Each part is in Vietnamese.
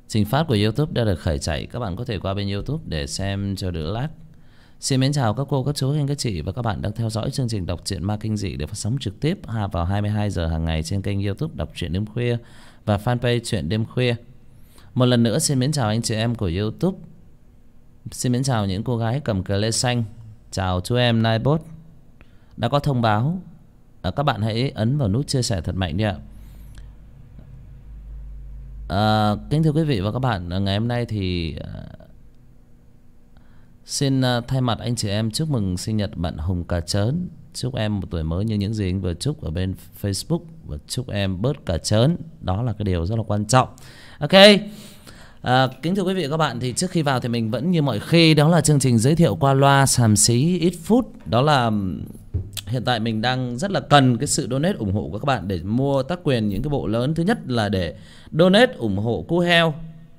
Trình phát của YouTube đã được khởi chạy. Các bạn có thể qua bên YouTube để xem cho đỡ lag. Xin mến chào các cô, các chú, anh, các chị và các bạn đang theo dõi chương trình đọc truyện ma kinh dị được phát sóng trực tiếp vào 22 giờ hàng ngày trên kênh YouTube Đọc truyện đêm khuya và fanpage Truyện đêm khuya. Một lần nữa xin mến chào anh chị em của YouTube. Xin mến chào những cô gái cầm cờ lê xanh. Chào chú em Nightbot. Đã có thông báo, các bạn hãy ấn vào nút chia sẻ thật mạnh đi ạ. Kính thưa quý vị và các bạn, ngày hôm nay thì xin thay mặt anh chị em chúc mừng sinh nhật bạn Hùng Cà Chớn. Chúc em một tuổi mới như những gì anh vừa chúc ở bên Facebook, và chúc em bớt cà chớn. Đó là cái điều rất là quan trọng. Ok, kính thưa quý vị và các bạn, thì trước khi vào thì mình vẫn như mọi khi, đó là chương trình giới thiệu qua loa xàm xí ít phút. Đó là hiện tại mình đang rất là cần cái sự donate ủng hộ của các bạn để mua tác quyền những cái bộ lớn. Thứ nhất là để donate ủng hộ Cu Heo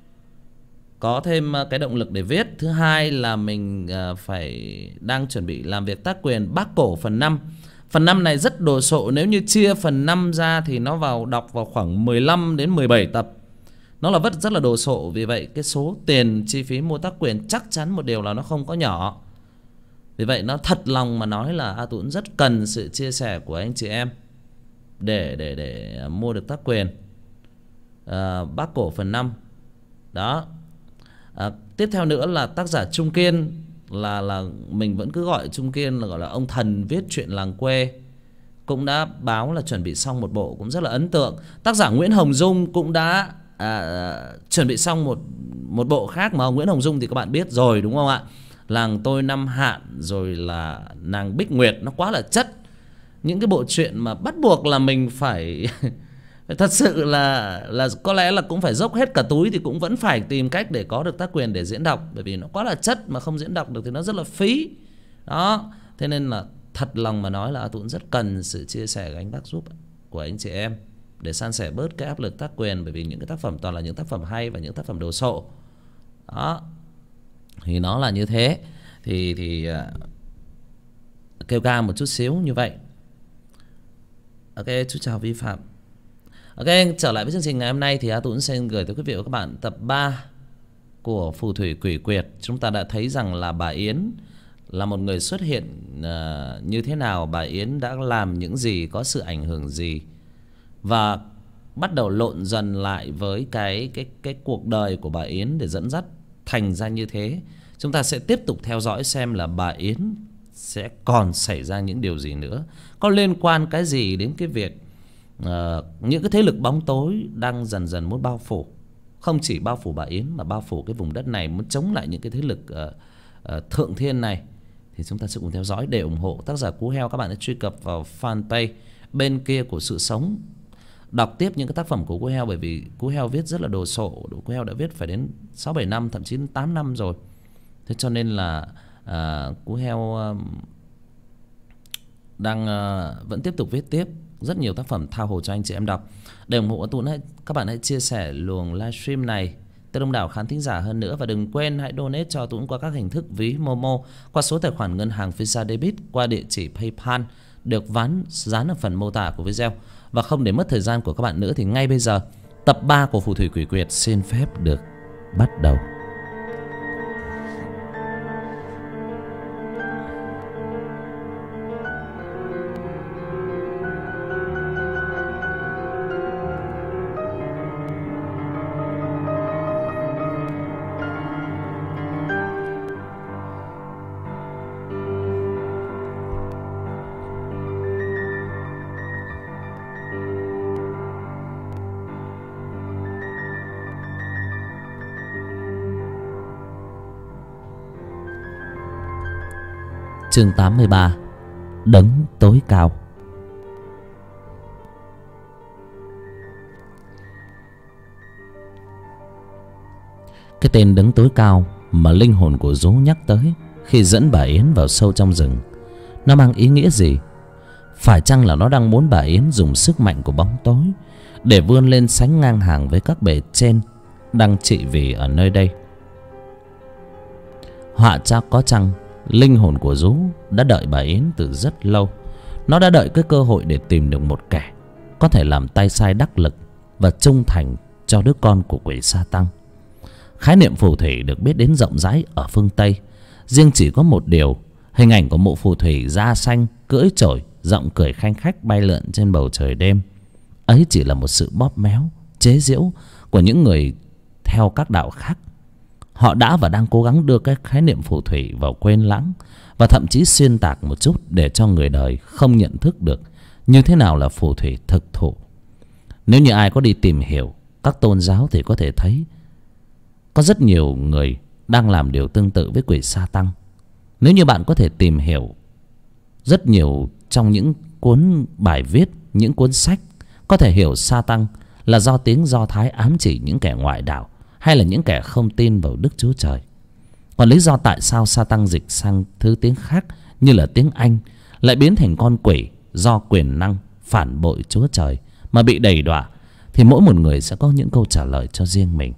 có thêm cái động lực để viết. Thứ hai là mình phải đang chuẩn bị làm việc tác quyền Bác Cổ phần 5. Phần 5 này rất đồ sộ. Nếu như chia phần 5 ra thì nó đọc vào khoảng 15 đến 17 tập. Nó là rất là đồ sộ. Vì vậy cái số tiền chi phí mua tác quyền chắc chắn một điều là nó không có nhỏ. Vì vậy nó thật lòng mà nói là A Tuấn rất cần sự chia sẻ của anh chị em để mua được tác quyền Bác Cổ phần 5. Đó. Tiếp theo nữa là tác giả Trung Kiên, là mình vẫn cứ gọi Trung Kiên là gọi là ông thần viết truyện làng quê, cũng đã báo là chuẩn bị xong một bộ cũng rất là ấn tượng. Tác giả Nguyễn Hồng Dung cũng đã chuẩn bị xong một bộ khác, mà Nguyễn Hồng Dung thì các bạn biết rồi đúng không ạ? Làng Tôi Năm Hạn, rồi là Nàng Bích Nguyệt. Nó quá là chất. Những cái bộ truyện mà bắt buộc là mình phải thật sự là có lẽ là cũng phải dốc hết cả túi thì cũng vẫn phải tìm cách để có được tác quyền để diễn đọc. Bởi vì nó quá là chất, mà không diễn đọc được thì nó rất là phí. Đó. Thế nên là thật lòng mà nói là A Tuấn rất cần sự chia sẻ của anh bác giúp của anh chị em để san sẻ bớt cái áp lực tác quyền. Bởi vì những cái tác phẩm toàn là những tác phẩm hay và những tác phẩm đồ sộ. Đó. Thì nó là như thế. Thì kêu ca một chút xíu như vậy. Ok, chú chào Vi Phạm. Ok, trở lại với chương trình ngày hôm nay thì A Tuấn xin gửi tới quý vị và các bạn tập 3 của Phù Thủy Quỷ Quyệt. Chúng ta đã thấy rằng là bà Yến là một người xuất hiện như thế nào, bà Yến đã làm những gì, có sự ảnh hưởng gì, và bắt đầu lộn dần lại với cái cuộc đời của bà Yến để dẫn dắt thành ra như thế. Chúng ta sẽ tiếp tục theo dõi xem là bà Yến sẽ còn xảy ra những điều gì nữa, có liên quan cái gì đến cái việc những cái thế lực bóng tối đang dần dần muốn bao phủ, không chỉ bao phủ bà Yến mà bao phủ cái vùng đất này, muốn chống lại những cái thế lực thượng thiên này. Thì chúng ta sẽ cùng theo dõi. Để ủng hộ tác giả Cú Heo, các bạn hãy truy cập vào fanpage Bên Kia Của Sự Sống, đọc tiếp những cái tác phẩm của Cú Heo. Bởi vì Cú Heo viết rất là đồ sộ. Cú Heo đã viết phải đến 6-7 năm, thậm chí 8 năm rồi. Thế cho nên là Cú Heo đang vẫn tiếp tục viết tiếp rất nhiều tác phẩm tha hồ cho anh chị em đọc. Để ủng hộ Tuấn, các bạn hãy chia sẻ luồng livestream này tới đông đảo khán thính giả hơn nữa. Và đừng quên hãy donate cho Tuấn qua các hình thức ví Momo, qua số tài khoản ngân hàng Visa Debit, qua địa chỉ PayPal được dán ở phần mô tả của video. Và không để mất thời gian của các bạn nữa thì ngay bây giờ tập 3 của Phù Thủy Quỷ Quyệt xin phép được bắt đầu. Chương 83. Đấng tối cao. Cái tên đấng tối cao mà linh hồn của Dú nhắc tới khi dẫn bà Yến vào sâu trong rừng, nó mang ý nghĩa gì? Phải chăng là nó đang muốn bà Yến dùng sức mạnh của bóng tối để vươn lên sánh ngang hàng với các bề trên đang trị vì ở nơi đây? Họa chắc có chăng linh hồn của Dú đã đợi bà Yến từ rất lâu. Nó đã đợi cái cơ hội để tìm được một kẻ có thể làm tay sai đắc lực và trung thành cho đứa con của quỷ sa tăng. Khái niệm phù thủy được biết đến rộng rãi ở phương Tây. Riêng chỉ có một điều, hình ảnh của mụ phù thủy da xanh cưỡi chổi, giọng cười khanh khách bay lượn trên bầu trời đêm, ấy chỉ là một sự bóp méo, chế giễu của những người theo các đạo khác. Họ đã và đang cố gắng đưa cái khái niệm phù thủy vào quên lãng, và thậm chí xuyên tạc một chút để cho người đời không nhận thức được như thế nào là phù thủy thực thụ. Nếu như ai có đi tìm hiểu các tôn giáo thì có thể thấy có rất nhiều người đang làm điều tương tự với quỷ sa tăng. Nếu như bạn có thể tìm hiểu rất nhiều trong những cuốn bài viết, những cuốn sách, có thể hiểu sa tăng là do tiếng Do Thái ám chỉ những kẻ ngoại đạo hay là những kẻ không tin vào Đức Chúa Trời. Còn lý do tại sao sa tăng dịch sang thứ tiếng khác như là tiếng Anh lại biến thành con quỷ do quyền năng phản bội Chúa Trời mà bị đầy đọa, thì mỗi một người sẽ có những câu trả lời cho riêng mình.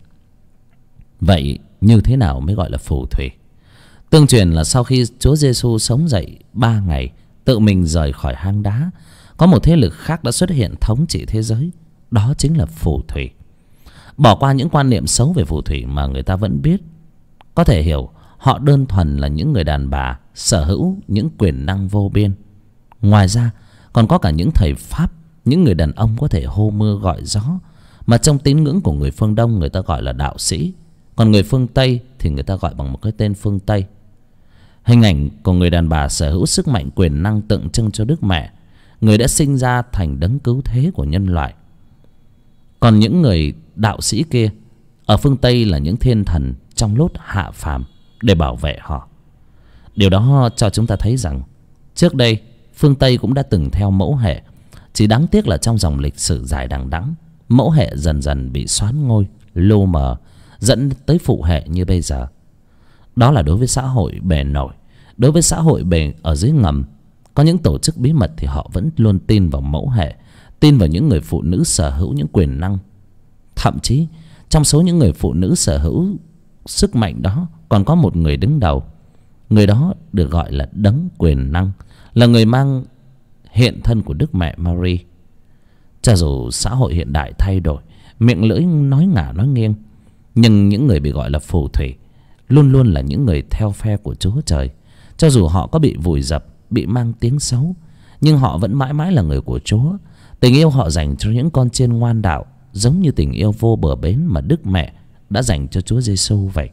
Vậy như thế nào mới gọi là phù thủy? Tương truyền là sau khi Chúa Giêsu sống dậy 3 ngày, tự mình rời khỏi hang đá, có một thế lực khác đã xuất hiện thống trị thế giới. Đó chính là phù thủy. Bỏ qua những quan niệm xấu về phù thủy mà người ta vẫn biết, có thể hiểu họ đơn thuần là những người đàn bà sở hữu những quyền năng vô biên. Ngoài ra còn có cả những thầy pháp, những người đàn ông có thể hô mưa gọi gió, mà trong tín ngưỡng của người phương Đông người ta gọi là đạo sĩ, còn người phương Tây thì người ta gọi bằng một cái tên phương Tây. Hình ảnh của người đàn bà sở hữu sức mạnh quyền năng tượng trưng cho Đức Mẹ, người đã sinh ra thành đấng cứu thế của nhân loại. Còn những người đạo sĩ kia ở phương Tây là những thiên thần trong lốt hạ phàm để bảo vệ họ. Điều đó cho chúng ta thấy rằng trước đây phương Tây cũng đã từng theo mẫu hệ. Chỉ đáng tiếc là trong dòng lịch sử dài đằng đẵng, mẫu hệ dần dần bị soán ngôi, lu mờ, dẫn tới phụ hệ như bây giờ. Đó là đối với xã hội bề nổi. Đối với xã hội bề ở dưới ngầm, có những tổ chức bí mật thì họ vẫn luôn tin vào mẫu hệ, tin vào những người phụ nữ sở hữu những quyền năng. Thậm chí trong số những người phụ nữ sở hữu sức mạnh đó còn có một người đứng đầu. Người đó được gọi là đấng quyền năng, là người mang hiện thân của Đức Mẹ Mary. Cho dù xã hội hiện đại thay đổi, miệng lưỡi nói ngả nói nghiêng, nhưng những người bị gọi là phù thủy luôn luôn là những người theo phe của Chúa Trời. Cho dù họ có bị vùi dập, bị mang tiếng xấu, nhưng họ vẫn mãi mãi là người của Chúa. Tình yêu họ dành cho những con chiên ngoan đạo giống như tình yêu vô bờ bến mà Đức Mẹ đã dành cho Chúa Giêsu vậy.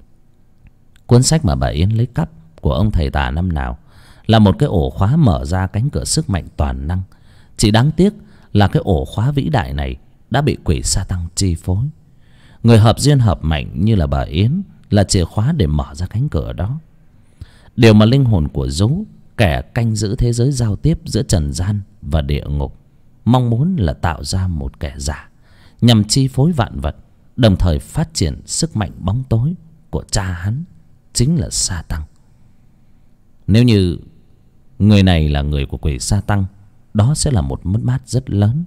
Cuốn sách mà bà Yến lấy cắp của ông thầy tà năm nào là một cái ổ khóa mở ra cánh cửa sức mạnh toàn năng. Chỉ đáng tiếc là cái ổ khóa vĩ đại này đã bị quỷ sa tăng chi phối. Người hợp duyên hợp mệnh như là bà Yến là chìa khóa để mở ra cánh cửa đó. Điều mà linh hồn của Dú, kẻ canh giữ thế giới giao tiếp giữa trần gian và địa ngục, mong muốn là tạo ra một kẻ giả nhằm chi phối vạn vật, đồng thời phát triển sức mạnh bóng tối của cha hắn, chính là sa tăng. Nếu như người này là người của quỷ sa tăng, đó sẽ là một mất mát rất lớn.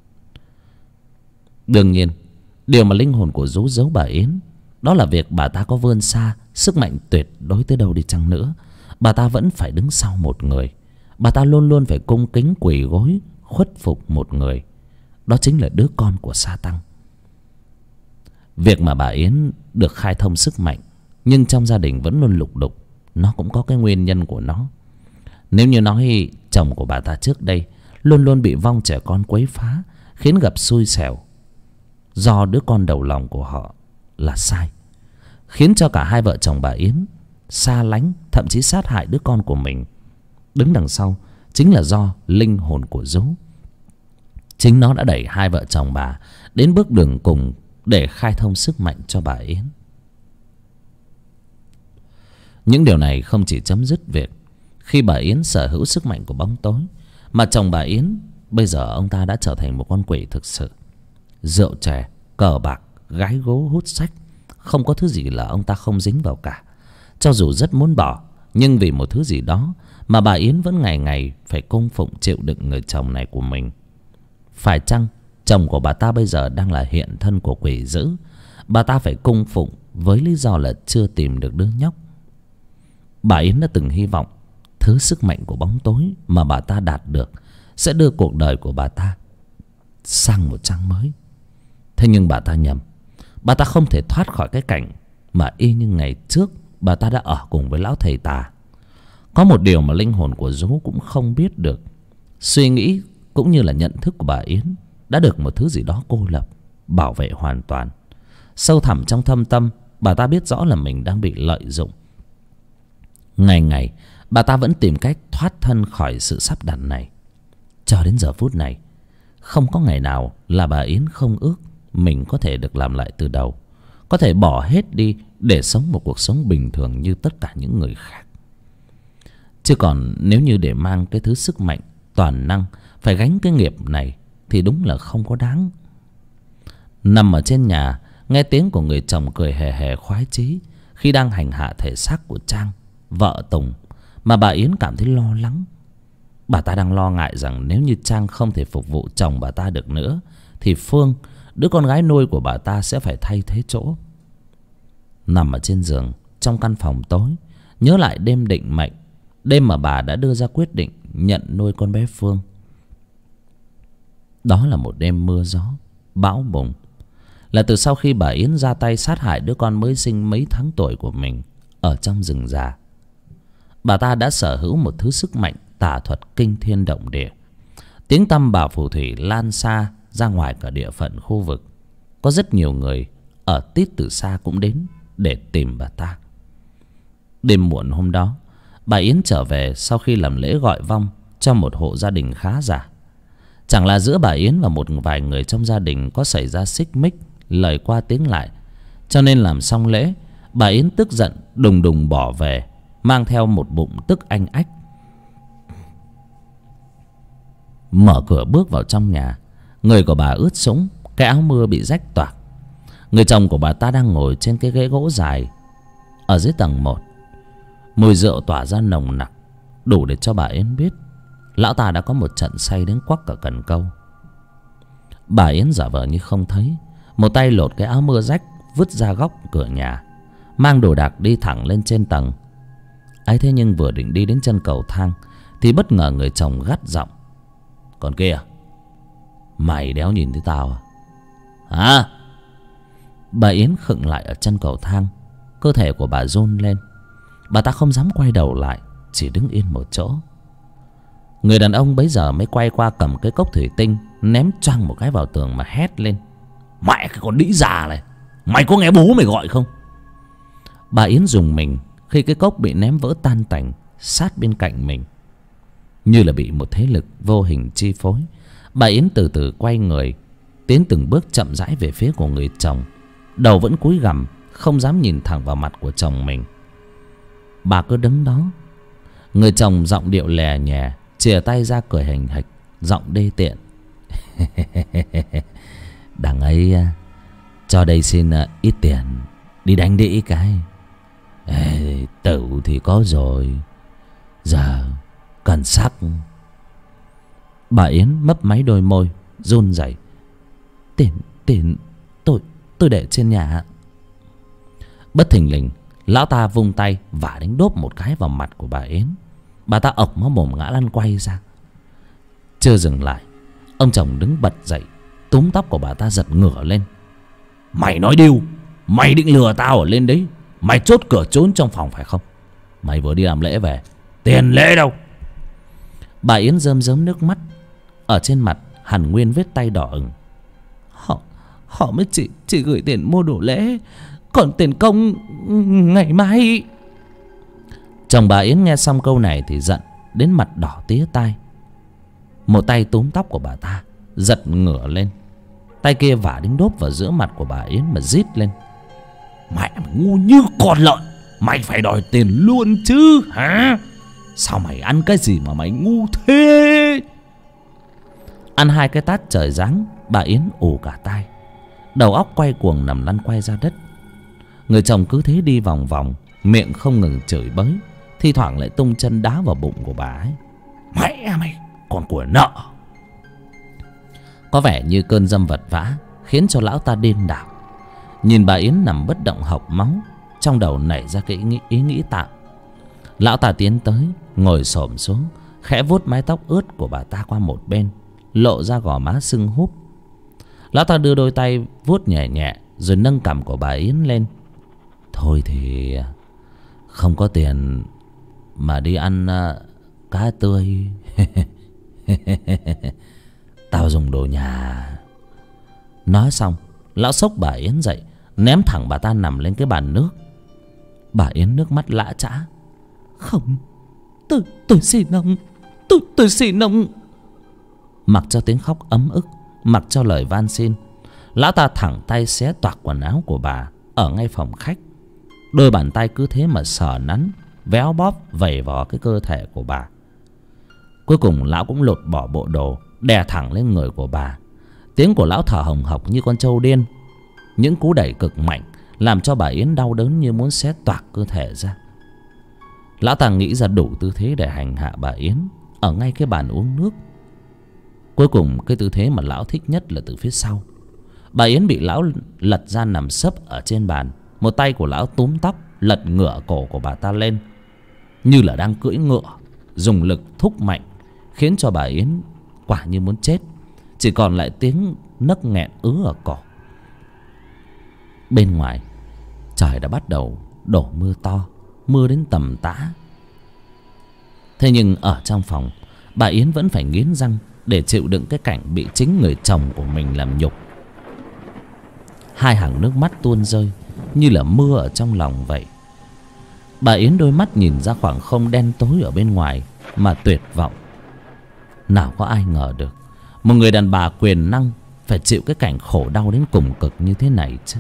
Đương nhiên, điều mà linh hồn của Dú giấu bà Yến, đó là việc bà ta có vươn xa sức mạnh tuyệt đối tới đâu đi chăng nữa, bà ta vẫn phải đứng sau một người. Bà ta luôn luôn phải cung kính quỳ gối khuất phục một người, đó chính là đứa con của sa tăng. Việc mà bà Yến được khai thông sức mạnh nhưng trong gia đình vẫn luôn lục đục, nó cũng có cái nguyên nhân của nó. Nếu như nói chồng của bà ta trước đây luôn luôn bị vong trẻ con quấy phá, khiến gặp xui xẻo do đứa con đầu lòng của họ là sai, khiến cho cả hai vợ chồng bà Yến xa lánh, thậm chí sát hại đứa con của mình, đứng đằng sau chính là do linh hồn của Dú. Chính nó đã đẩy hai vợ chồng bà đến bước đường cùng để khai thông sức mạnh cho bà Yến. Những điều này không chỉ chấm dứt việc khi bà Yến sở hữu sức mạnh của bóng tối, mà chồng bà Yến bây giờ ông ta đã trở thành một con quỷ thực sự. Rượu chè, cờ bạc, gái gố, hút sách, không có thứ gì là ông ta không dính vào cả. Cho dù rất muốn bỏ, nhưng vì một thứ gì đó mà bà Yến vẫn ngày ngày phải cung phụng chịu đựng người chồng này của mình. Phải chăng chồng của bà ta bây giờ đang là hiện thân của quỷ dữ? Bà ta phải cung phụng với lý do là chưa tìm được đứa nhóc. Bà Yến đã từng hy vọng thứ sức mạnh của bóng tối mà bà ta đạt được sẽ đưa cuộc đời của bà ta sang một trang mới. Thế nhưng bà ta nhầm. bà ta không thể thoát khỏi cái cảnh mà y như ngày trước bà ta đã ở cùng với lão thầy tà. Có một điều mà linh hồn của Dú cũng không biết được. Suy nghĩ cũng như là nhận thức của bà Yến đã được một thứ gì đó cô lập, bảo vệ hoàn toàn. Sâu thẳm trong thâm tâm, bà ta biết rõ là mình đang bị lợi dụng. Ngày ngày bà ta vẫn tìm cách thoát thân khỏi sự sắp đặt này. Cho đến giờ phút này, không có ngày nào là bà Yến không ước mình có thể được làm lại từ đầu, có thể bỏ hết đi để sống một cuộc sống bình thường như tất cả những người khác. Chứ còn nếu như để mang cái thứ sức mạnh toàn năng, phải gánh cái nghiệp này, thì đúng là không có đáng. Nằm ở trên nhà, nghe tiếng của người chồng cười hề hề khoái chí khi đang hành hạ thể xác của Trang, vợ Tùng, mà bà Yến cảm thấy lo lắng. Bà ta đang lo ngại rằng nếu như Trang không thể phục vụ chồng bà ta được nữa, thì Phương, đứa con gái nuôi của bà ta, sẽ phải thay thế chỗ. Nằm ở trên giường trong căn phòng tối, nhớ lại đêm định mệnh, đêm mà bà đã đưa ra quyết định nhận nuôi con bé Phương. Đó là một đêm mưa gió bão bùng, là từ sau khi bà Yến ra tay sát hại đứa con mới sinh mấy tháng tuổi của mình ở trong rừng già. Bà ta đã sở hữu một thứ sức mạnh tà thuật kinh thiên động địa. Tiếng tăm bà phù thủy lan xa ra ngoài cả địa phận khu vực. Có rất nhiều người ở tít từ xa cũng đến để tìm bà ta. Đêm muộn hôm đó, bà Yến trở về sau khi làm lễ gọi vong cho một hộ gia đình khá giả. Chẳng là giữa bà Yến và một vài người trong gia đình có xảy ra xích mích, lời qua tiếng lại, cho nên làm xong lễ, bà Yến tức giận đùng đùng bỏ về, mang theo một bụng tức anh ách. Mở cửa bước vào trong nhà, người của bà ướt sũng, cái áo mưa bị rách toạc. Người chồng của bà ta đang ngồi trên cái ghế gỗ dài ở dưới tầng 1. Mùi rượu tỏa ra nồng nặc, đủ để cho bà Yến biết lão ta đã có một trận say đến quắc cả cần câu. Bà Yến giả vờ như không thấy, một tay lột cái áo mưa rách vứt ra góc cửa nhà, mang đồ đạc đi thẳng lên trên tầng. Ấy thế nhưng vừa định đi đến chân cầu thang thì bất ngờ người chồng gắt giọng: "Còn kia, mày đéo nhìn thấy tao à?" "Hả?" Bà Yến khựng lại ở chân cầu thang, cơ thể của bà run lên. Bà ta không dám quay đầu lại, chỉ đứng yên một chỗ. Người đàn ông bấy giờ mới quay qua cầm cái cốc thủy tinh, ném choang một cái vào tường mà hét lên: "Mẹ cái con đĩ già này, mày có nghe bố mày gọi không?" Bà Yến rùng mình khi cái cốc bị ném vỡ tan tành sát bên cạnh mình. Như là bị một thế lực vô hình chi phối, bà Yến từ từ quay người, tiến từng bước chậm rãi về phía của người chồng, đầu vẫn cúi gằm, không dám nhìn thẳng vào mặt của chồng mình. Bà cứ đứng đó. Người chồng giọng điệu lè nhè, chìa tay ra cười hình hịch, giọng đê tiện: "Đằng ấy cho đây xin ít tiền đi đánh đĩ cái. Tử thì có rồi, giờ cần sắc." Bà Yến mấp máy đôi môi run rẩy: Tiền tôi để trên nhà." Bất thình lình, lão ta vung tay vả đánh đốp một cái vào mặt của bà Yến. Bà ta ộc máu mồm ngã lăn quay ra. Chưa dừng lại, ông chồng đứng bật dậy, túm tóc của bà ta giật ngửa lên: "Mày nói điêu, mày định lừa tao ở lên đấy, mày chốt cửa trốn trong phòng phải không? Mày vừa đi làm lễ về, tiền lễ đâu?" Bà Yến rơm rớm nước mắt, ở trên mặt hằn nguyên vết tay đỏ ửng. Họ mới chỉ gửi tiền mua đồ lễ, còn tiền công ngày mai." Chồng bà Yến nghe xong câu này thì giận đến mặt đỏ tía tai. Một tay túm tóc của bà ta giật ngửa lên, tay kia vả đinh đốp vào giữa mặt của bà Yến mà rít lên: "Mẹ mày ngu như con lợn, mày phải đòi tiền luôn chứ hả? Sao mày ăn cái gì mà mày ngu thế?" Ăn hai cái tát trời giáng, bà Yến ù cả tai, đầu óc quay cuồng nằm lăn quay ra đất. Người chồng cứ thế đi vòng vòng, miệng không ngừng chửi bới, thi thoảng lại tung chân đá vào bụng của bà ấy: "Mẹ mày, con của nợ!" Có vẻ như cơn dâm vật vã khiến cho lão ta điên đảo. Nhìn bà Yến nằm bất động hộc máu, trong đầu nảy ra cái ý nghĩ tạm. Lão ta tiến tới, ngồi xổm xuống, khẽ vuốt mái tóc ướt của bà ta qua một bên, lộ ra gò má sưng húp. Lão ta đưa đôi tay vuốt nhẹ nhẹ rồi nâng cằm của bà Yến lên. Thôi thì không có tiền mà đi ăn cá tươi. Tao dùng đồ nhà. Nói xong, lão xốc bà Yến dậy, ném thẳng bà ta nằm lên cái bàn nước. Bà Yến nước mắt lã chã. Không, tôi xin ông, tôi xin ông. Mặc cho tiếng khóc ấm ức, mặc cho lời van xin, lão ta thẳng tay xé toạc quần áo của bà ở ngay phòng khách. Đôi bàn tay cứ thế mà sờ nắn, véo bóp vẩy vào cái cơ thể của bà. Cuối cùng lão cũng lột bỏ bộ đồ, đè thẳng lên người của bà. Tiếng của lão thở hồng hộc như con trâu điên. Những cú đẩy cực mạnh làm cho bà Yến đau đớn như muốn xé toạc cơ thể ra. Lão ta nghĩ ra đủ tư thế để hành hạ bà Yến ở ngay cái bàn uống nước. Cuối cùng cái tư thế mà lão thích nhất là từ phía sau. Bà Yến bị lão lật ra nằm sấp ở trên bàn. Một tay của lão túm tóc, lật ngửa cổ của bà ta lên, như là đang cưỡi ngựa, dùng lực thúc mạnh, khiến cho bà Yến quả như muốn chết. Chỉ còn lại tiếng nấc nghẹn ứ ở cổ. Bên ngoài trời đã bắt đầu đổ mưa to, mưa đến tầm tã. Thế nhưng ở trong phòng, bà Yến vẫn phải nghiến răng để chịu đựng cái cảnh bị chính người chồng của mình làm nhục. Hai hàng nước mắt tuôn rơi như là mưa ở trong lòng vậy. Bà Yến đôi mắt nhìn ra khoảng không đen tối ở bên ngoài mà tuyệt vọng. Nào có ai ngờ được một người đàn bà quyền năng phải chịu cái cảnh khổ đau đến cùng cực như thế này chứ.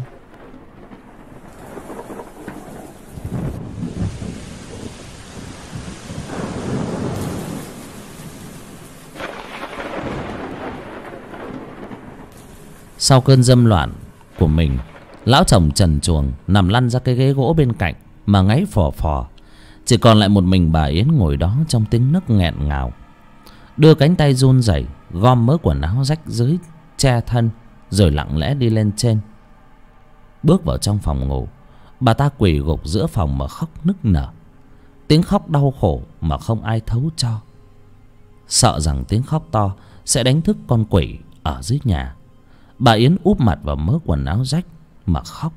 Sau cơn dâm loạn của mình, lão chồng trần truồng nằm lăn ra cái ghế gỗ bên cạnh mà ngáy phò phò. Chỉ còn lại một mình bà Yến ngồi đó trong tiếng nấc nghẹn ngào, đưa cánh tay run rẩy gom mớ quần áo rách rưới che thân, rồi lặng lẽ đi lên trên. Bước vào trong phòng ngủ, bà ta quỳ gục giữa phòng mà khóc nức nở. Tiếng khóc đau khổ mà không ai thấu cho. Sợ rằng tiếng khóc to sẽ đánh thức con quỷ ở dưới nhà, bà Yến úp mặt vào mớ quần áo rách mà khóc.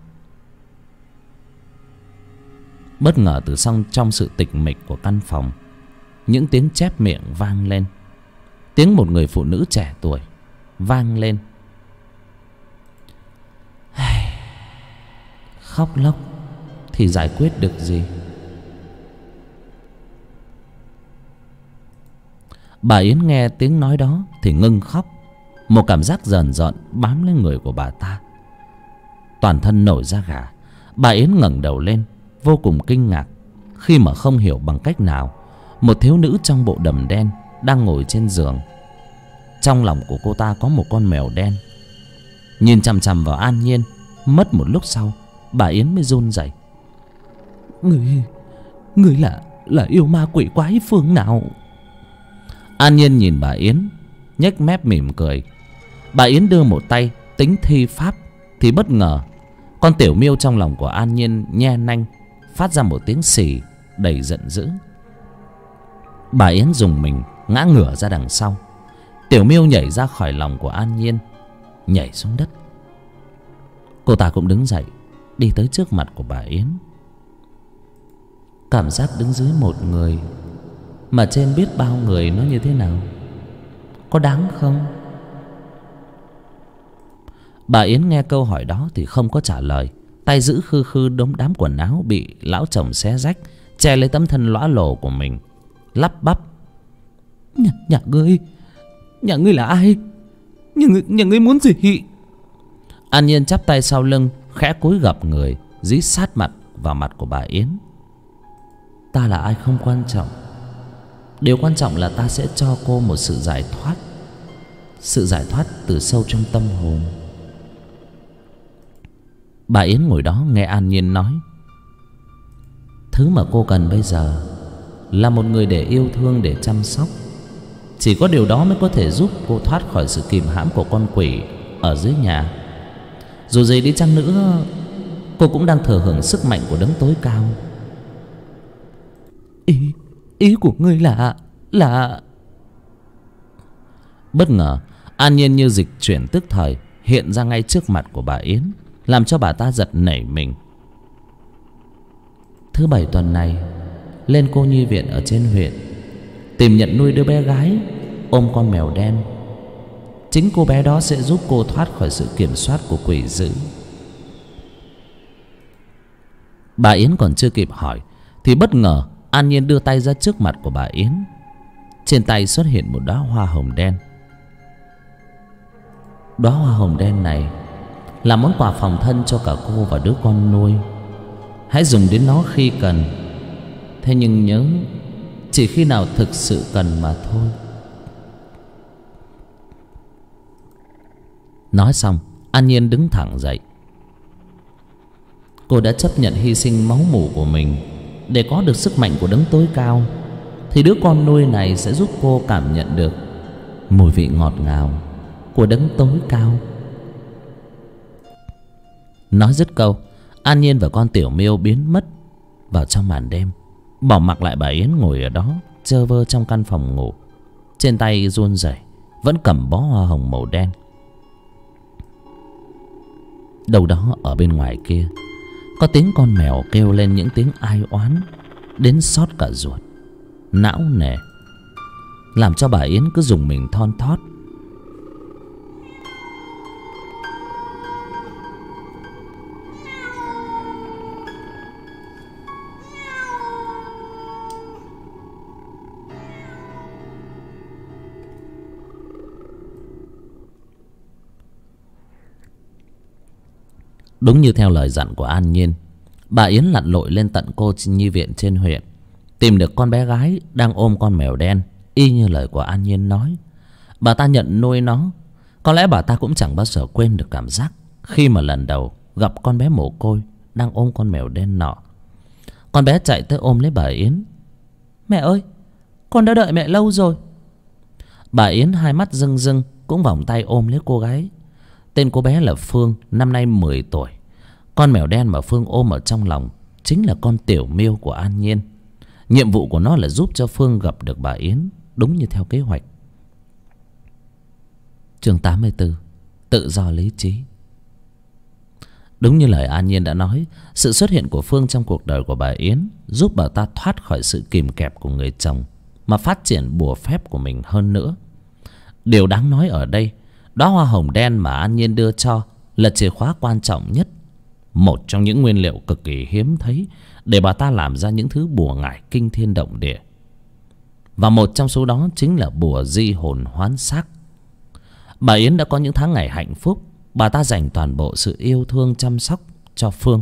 Bất ngờ từ trong sự tịch mịch của căn phòng, những tiếng chép miệng vang lên. Tiếng một người phụ nữ trẻ tuổi vang lên. Khóc lóc thì giải quyết được gì. Bà Yến nghe tiếng nói đó thì ngưng khóc. Một cảm giác rờn rợn bám lên người của bà ta, toàn thân nổi da gà. Bà Yến ngẩng đầu lên vô cùng kinh ngạc khi mà không hiểu bằng cách nào một thiếu nữ trong bộ đầm đen đang ngồi trên giường. Trong lòng của cô ta có một con mèo đen nhìn chằm chằm vào An Nhiên. Mất một lúc sau, bà Yến mới run rẩy. Người là yêu ma quỷ quái phương nào? An Nhiên nhìn bà Yến, nhếch mép mỉm cười. Bà Yến đưa một tay tính thi pháp thì bất ngờ con tiểu miêu trong lòng của An Nhiên nhe nanh phát ra một tiếng xì đầy giận dữ. Bà Yến dùng mình ngã ngửa ra đằng sau. Tiểu miêu nhảy ra khỏi lòng của An Nhiên, nhảy xuống đất. Cô ta cũng đứng dậy, đi tới trước mặt của bà Yến. Cảm giác đứng dưới một người mà trên biết bao người nó như thế nào, có đáng không? Bà Yến nghe câu hỏi đó thì không có trả lời. Tay giữ khư khư đám quần áo bị lão chồng xé rách, che lấy tấm thân lõa lồ của mình, lắp bắp. Nhà ngươi là ai? Nhà ngươi muốn gì? An Nhiên chắp tay sau lưng, khẽ cúi gập người, dí sát mặt vào mặt của bà Yến. Ta là ai không quan trọng. Điều quan trọng là ta sẽ cho cô một sự giải thoát. Sự giải thoát từ sâu trong tâm hồn. Bà Yến ngồi đó nghe An Nhiên nói. Thứ mà cô cần bây giờ là một người để yêu thương, để chăm sóc. Chỉ có điều đó mới có thể giúp cô thoát khỏi sự kìm hãm của con quỷ ở dưới nhà. Dù gì đi chăng nữa, cô cũng đang thừa hưởng sức mạnh của đấng tối cao. Ý của ngươi là... Bất ngờ An Nhiên như dịch chuyển tức thời hiện ra ngay trước mặt của bà Yến. làm cho bà ta giật nảy mình. Thứ bảy tuần này, lên cô nhi viện ở trên huyện tìm nhận nuôi đứa bé gái ôm con mèo đen. Chính cô bé đó sẽ giúp cô thoát khỏi sự kiểm soát của quỷ dữ. Bà Yến còn chưa kịp hỏi thì bất ngờ An Nhiên đưa tay ra trước mặt của bà Yến. Trên tay xuất hiện một đóa hoa hồng đen. Đóa hoa hồng đen này là món quà phòng thân cho cả cô và đứa con nuôi. Hãy dùng đến nó khi cần, thế nhưng nhớ chỉ khi nào thực sự cần mà thôi. Nói xong, An Nhiên đứng thẳng dậy. Cô đã chấp nhận hy sinh máu mủ của mình để có được sức mạnh của đấng tối cao, thì đứa con nuôi này sẽ giúp cô cảm nhận được mùi vị ngọt ngào của đấng tối cao. Nói dứt câu, An Nhiên và con Tiểu Miêu biến mất vào trong màn đêm, bỏ mặc lại bà Yến ngồi ở đó chơ vơ trong căn phòng ngủ, trên tay run rẩy vẫn cầm bó hoa hồng màu đen. Đâu đó ở bên ngoài kia, có tiếng con mèo kêu lên những tiếng ai oán đến xót cả ruột, não nề, làm cho bà Yến cứ rùng mình thon thót. Đúng như theo lời dặn của An Nhiên, bà Yến lặn lội lên tận cô nhi viện trên huyện, tìm được con bé gái đang ôm con mèo đen, y như lời của An Nhiên nói. Bà ta nhận nuôi nó. Có lẽ bà ta cũng chẳng bao giờ quên được cảm giác khi mà lần đầu gặp con bé mồ côi đang ôm con mèo đen nọ. Con bé chạy tới ôm lấy bà Yến. Mẹ ơi, con đã đợi mẹ lâu rồi. Bà Yến hai mắt rưng rưng cũng vòng tay ôm lấy cô gái. Tên cô bé là Phương, năm nay 10 tuổi. Con mèo đen mà Phương ôm ở trong lòng chính là con Tiểu Miêu của An Nhiên. Nhiệm vụ của nó là giúp cho Phương gặp được bà Yến, đúng như theo kế hoạch. Chương 84: Tự do lý trí. Đúng như lời An Nhiên đã nói, sự xuất hiện của Phương trong cuộc đời của bà Yến giúp bà ta thoát khỏi sự kìm kẹp của người chồng, mà phát triển bùa phép của mình hơn nữa. Điều đáng nói ở đây, đóa hoa hồng đen mà An Nhiên đưa cho là chìa khóa quan trọng nhất, một trong những nguyên liệu cực kỳ hiếm thấy để bà ta làm ra những thứ bùa ngải kinh thiên động địa. Và một trong số đó chính là bùa di hồn hoán xác. Bà Yến đã có những tháng ngày hạnh phúc. Bà ta dành toàn bộ sự yêu thương chăm sóc cho Phương.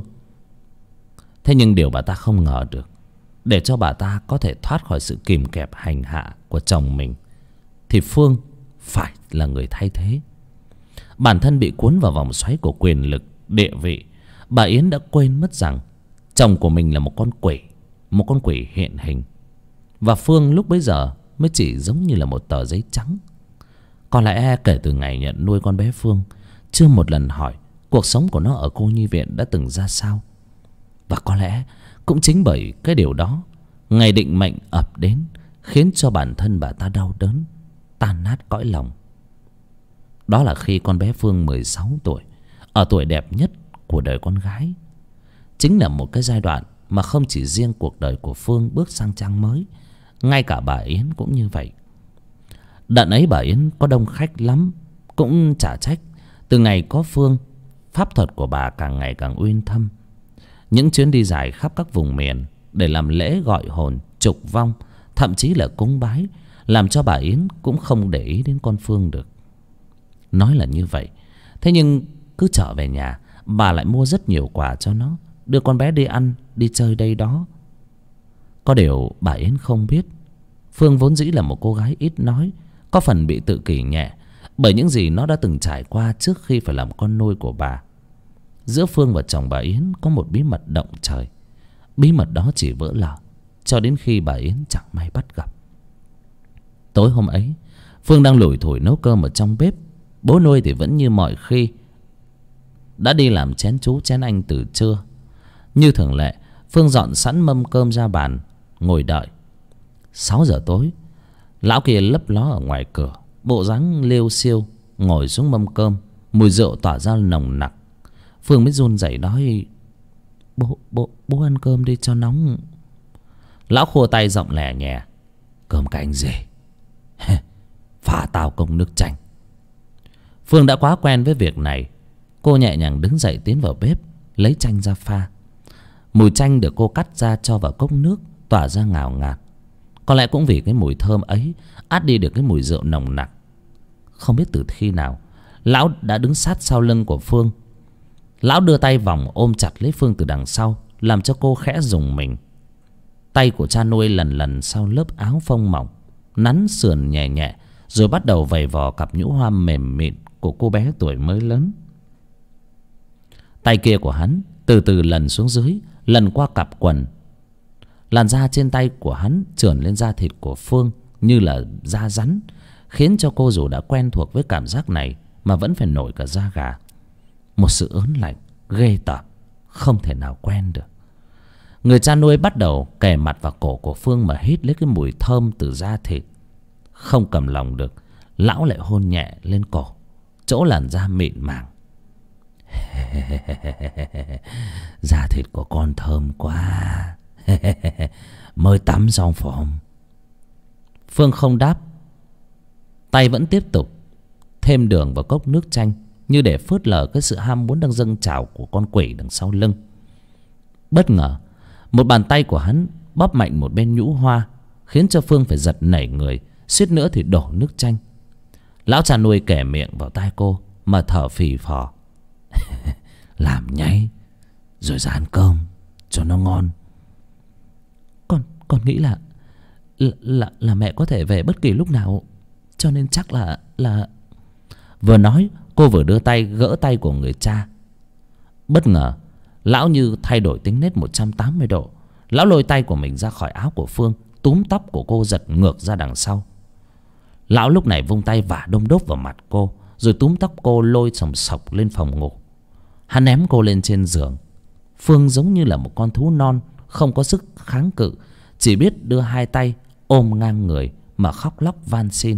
Thế nhưng điều bà ta không ngờ được, để cho bà ta có thể thoát khỏi sự kìm kẹp hành hạ của chồng mình, thì Phương phải là người thay thế. Bản thân bị cuốn vào vòng xoáy của quyền lực, địa vị, bà Yến đã quên mất rằng chồng của mình là một con quỷ hiện hình. Và Phương lúc bấy giờ mới chỉ giống như là một tờ giấy trắng. Có lẽ kể từ ngày nhận nuôi con bé Phương, chưa một lần hỏi cuộc sống của nó ở cô nhi viện đã từng ra sao. Và có lẽ cũng chính bởi cái điều đó, ngày định mệnh ập đến khiến cho bản thân bà ta đau đớn, tan nát cõi lòng. Đó là khi con bé Phương 16 tuổi, ở tuổi đẹp nhất của đời con gái. Chính là một cái giai đoạn mà không chỉ riêng cuộc đời của Phương bước sang trang mới, ngay cả bà Yến cũng như vậy. Đợt ấy bà Yến có đông khách lắm, cũng chả trách. Từ ngày có Phương, pháp thuật của bà càng ngày càng uyên thâm. Những chuyến đi dài khắp các vùng miền để làm lễ gọi hồn, trục vong, thậm chí là cúng bái, làm cho bà Yến cũng không để ý đến con Phương được. Nói là như vậy, thế nhưng cứ trở về nhà, bà lại mua rất nhiều quà cho nó, đưa con bé đi ăn, đi chơi đây đó. Có điều bà Yến không biết, Phương vốn dĩ là một cô gái ít nói, có phần bị tự kỷ nhẹ bởi những gì nó đã từng trải qua trước khi phải làm con nuôi của bà. Giữa Phương và chồng bà Yến có một bí mật động trời. Bí mật đó chỉ vỡ lở cho đến khi bà Yến chẳng may bắt gặp. Tối hôm ấy, Phương đang lủi thủi nấu cơm ở trong bếp. Bố nuôi thì vẫn như mọi khi đã đi làm chén chú chén anh từ trưa. Như thường lệ, Phương dọn sẵn mâm cơm ra bàn, ngồi đợi. 6 giờ tối, lão kia lấp ló ở ngoài cửa, bộ dáng liêu xiêu ngồi xuống mâm cơm. Mùi rượu tỏa ra nồng nặc. Phương mới run rẩy nói: Bố ăn cơm đi cho nóng. Lão khua tay giọng lè nhẹ: Cơm canh gì? Phá tao công nước chanh. Phương đã quá quen với việc này. Cô nhẹ nhàng đứng dậy tiến vào bếp, lấy chanh ra pha. Mùi chanh được cô cắt ra cho vào cốc nước, tỏa ra ngào ngạt. Có lẽ cũng vì cái mùi thơm ấy át đi được cái mùi rượu nồng nặc. Không biết từ khi nào, lão đã đứng sát sau lưng của Phương. Lão đưa tay vòng ôm chặt lấy Phương từ đằng sau, làm cho cô khẽ rùng mình. Tay của cha nuôi lần lần sau lớp áo phông mỏng, nắn sườn nhẹ nhẹ, rồi bắt đầu vầy vò cặp nhũ hoa mềm mịn của cô bé tuổi mới lớn. Tay kia của hắn từ từ lần xuống dưới, lần qua cặp quần. Làn da trên tay của hắn trườn lên da thịt của Phương như là da rắn, khiến cho cô dù đã quen thuộc với cảm giác này mà vẫn phải nổi cả da gà. Một sự ớn lạnh ghê tởm, không thể nào quen được. Người cha nuôi bắt đầu kề mặt vào cổ của Phương mà hít lấy cái mùi thơm từ da thịt. Không cầm lòng được, lão lại hôn nhẹ lên cổ, chỗ làn da mịn màng. Da thịt của con thơm quá. Mới tắm xong phòng. Phương không đáp, tay vẫn tiếp tục thêm đường vào cốc nước chanh, như để phớt lờ cái sự ham muốn đang dâng trào của con quỷ đằng sau lưng. Bất ngờ, một bàn tay của hắn bóp mạnh một bên nhũ hoa, khiến cho Phương phải giật nảy người, suýt nữa thì đổ nước chanh. Lão cha nuôi kể miệng vào tai cô mà thở phì phò: Làm nháy rồi ra ăn cơm cho nó ngon. Con nghĩ là mẹ có thể về bất kỳ lúc nào, cho nên chắc là... Vừa nói, cô vừa đưa tay gỡ tay của người cha. Bất ngờ, lão như thay đổi tính nết 180 độ. Lão lôi tay của mình ra khỏi áo của Phương, túm tóc của cô giật ngược ra đằng sau. Lão lúc này vung tay vả đôm đốp vào mặt cô, rồi túm tóc cô lôi sòng sọc lên phòng ngủ. Hắn ném cô lên trên giường. Phương giống như là một con thú non, không có sức kháng cự, chỉ biết đưa hai tay ôm ngang người mà khóc lóc van xin: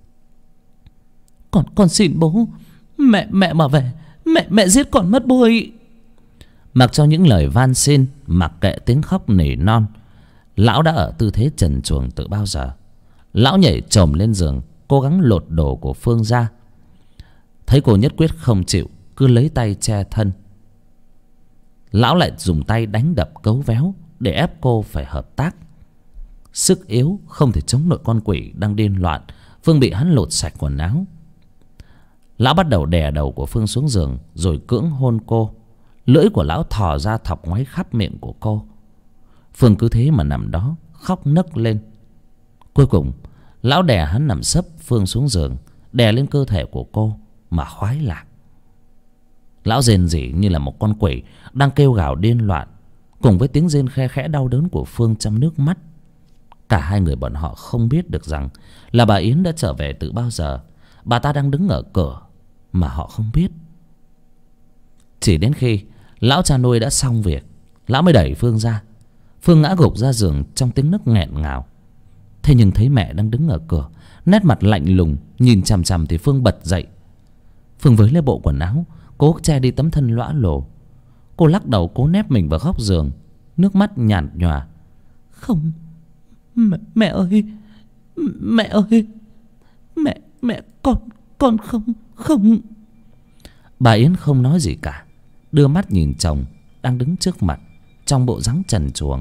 Con xin bố, mẹ mà về, mẹ giết con mất bố ơi. Mặc cho những lời van xin, mặc kệ tiếng khóc nỉ non, lão đã ở tư thế trần truồng từ bao giờ. Lão nhảy chồm lên giường, cố gắng lột đồ của Phương ra. Thấy cô nhất quyết không chịu, cứ lấy tay che thân, lão lại dùng tay đánh đập cấu véo để ép cô phải hợp tác. Sức yếu không thể chống nổi con quỷ đang điên loạn, Phương bị hắn lột sạch quần áo. Lão bắt đầu đè đầu của Phương xuống giường, rồi cưỡng hôn cô. Lưỡi của lão thò ra thọc ngoáy khắp miệng của cô. Phương cứ thế mà nằm đó khóc nấc lên. Cuối cùng lão đè hắn nằm sấp Phương xuống giường, đè lên cơ thể của cô mà khoái lạc. Lão rên rỉ như là một con quỷ đang kêu gào điên loạn, cùng với tiếng rên khe khẽ đau đớn của Phương trong nước mắt. Cả hai người bọn họ không biết được rằng là bà Yến đã trở về từ bao giờ. Bà ta đang đứng ở cửa mà họ không biết. Chỉ đến khi lão cha nuôi đã xong việc, lão mới đẩy Phương ra. Phương ngã gục ra giường trong tiếng nấc nghẹn ngào. Thế nhưng thấy mẹ đang đứng ở cửa, nét mặt lạnh lùng nhìn chằm chằm, thì Phương bật dậy. Phương với lấy bộ quần áo, cố che đi tấm thân lõa lồ. Cô lắc đầu cố nép mình vào góc giường, nước mắt nhạt nhòa: Không, mẹ ơi, mẹ ơi, mẹ con không. Bà Yến không nói gì cả, đưa mắt nhìn chồng đang đứng trước mặt trong bộ dáng trần truồng.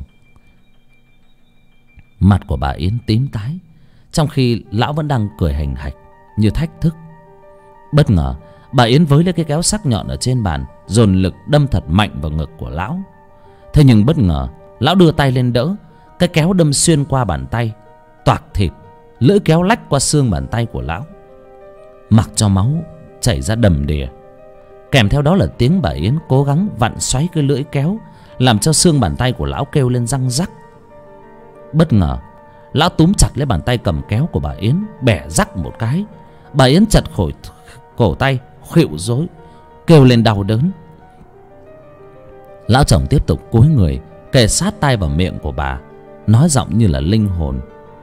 Mặt của bà Yến tím tái, trong khi lão vẫn đang cười hành hạch như thách thức. Bất ngờ bà Yến với lấy cái kéo sắc nhọn ở trên bàn, dồn lực đâm thật mạnh vào ngực của lão. Thế nhưng bất ngờ lão đưa tay lên đỡ, cái kéo đâm xuyên qua bàn tay, toạc thịt. Lưỡi kéo lách qua xương bàn tay của lão, mặc cho máu chảy ra đầm đìa. Kèm theo đó là tiếng bà Yến cố gắng vặn xoáy cái lưỡi kéo, làm cho xương bàn tay của lão kêu lên răng rắc. Bất ngờ lão túm chặt lấy bàn tay cầm kéo của bà Yến, bẻ rắc một cái. Bà Yến chặt cổ tay, khuỵu rối, kêu lên đau đớn. Lão chồng tiếp tục cúi người kề sát tai vào miệng của bà, nói giọng như là linh hồn: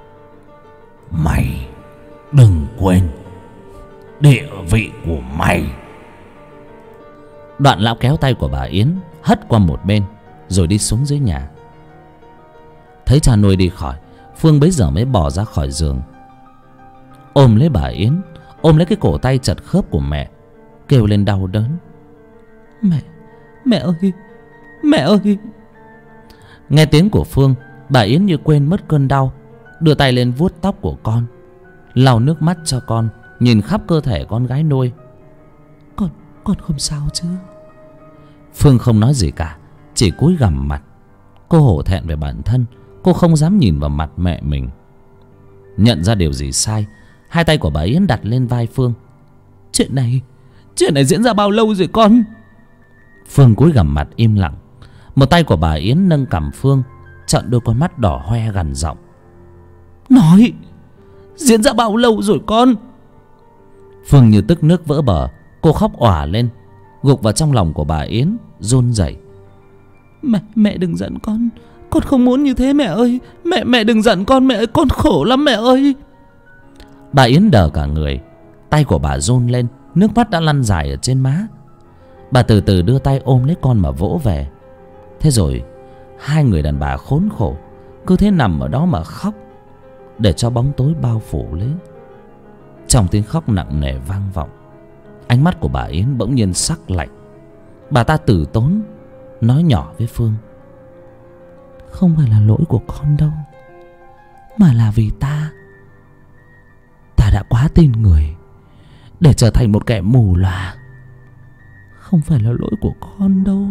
Mày đừng quên địa vị của mày. Đoạn lão kéo tay của bà Yến hất qua một bên rồi đi xuống dưới nhà. Thấy cha nuôi đi khỏi, Phương bấy giờ mới bò ra khỏi giường, ôm lấy bà Yến, ôm lấy cái cổ tay chật khớp của mẹ, kêu lên đau đớn: Mẹ ơi, mẹ ơi. Nghe tiếng của Phương, bà Yến như quên mất cơn đau, đưa tay lên vuốt tóc của con, lau nước mắt cho con, nhìn khắp cơ thể con gái nuôi. Con không sao chứ? Phương không nói gì cả, chỉ cúi gằm mặt. Cô hổ thẹn về bản thân, cô không dám nhìn vào mặt mẹ mình. Nhận ra điều gì sai, hai tay của bà Yến đặt lên vai Phương. Chuyện này diễn ra bao lâu rồi con? Phương cúi gằm mặt im lặng. Một tay của bà Yến nâng cằm Phương, trợn đôi con mắt đỏ hoe gằn giọng: Nói, diễn ra bao lâu rồi con? Phương như tức nước vỡ bờ, cô khóc òa lên, gục vào trong lòng của bà Yến, run rẩy. Mẹ đừng giận con không muốn như thế mẹ ơi. Mẹ đừng giận con, mẹ ơi, con khổ lắm mẹ ơi. Bà Yến đờ cả người, tay của bà run lên, nước mắt đã lăn dài ở trên má. Bà từ từ đưa tay ôm lấy con mà vỗ về. Thế rồi hai người đàn bà khốn khổ cứ thế nằm ở đó mà khóc, để cho bóng tối bao phủ lấy. Trong tiếng khóc nặng nề vang vọng, ánh mắt của bà Yến bỗng nhiên sắc lạnh. Bà ta từ tốn nói nhỏ với Phương: Không phải là lỗi của con đâu, mà là vì ta đã quá tin người để trở thành một kẻ mù lòa. Không phải là lỗi của con đâu.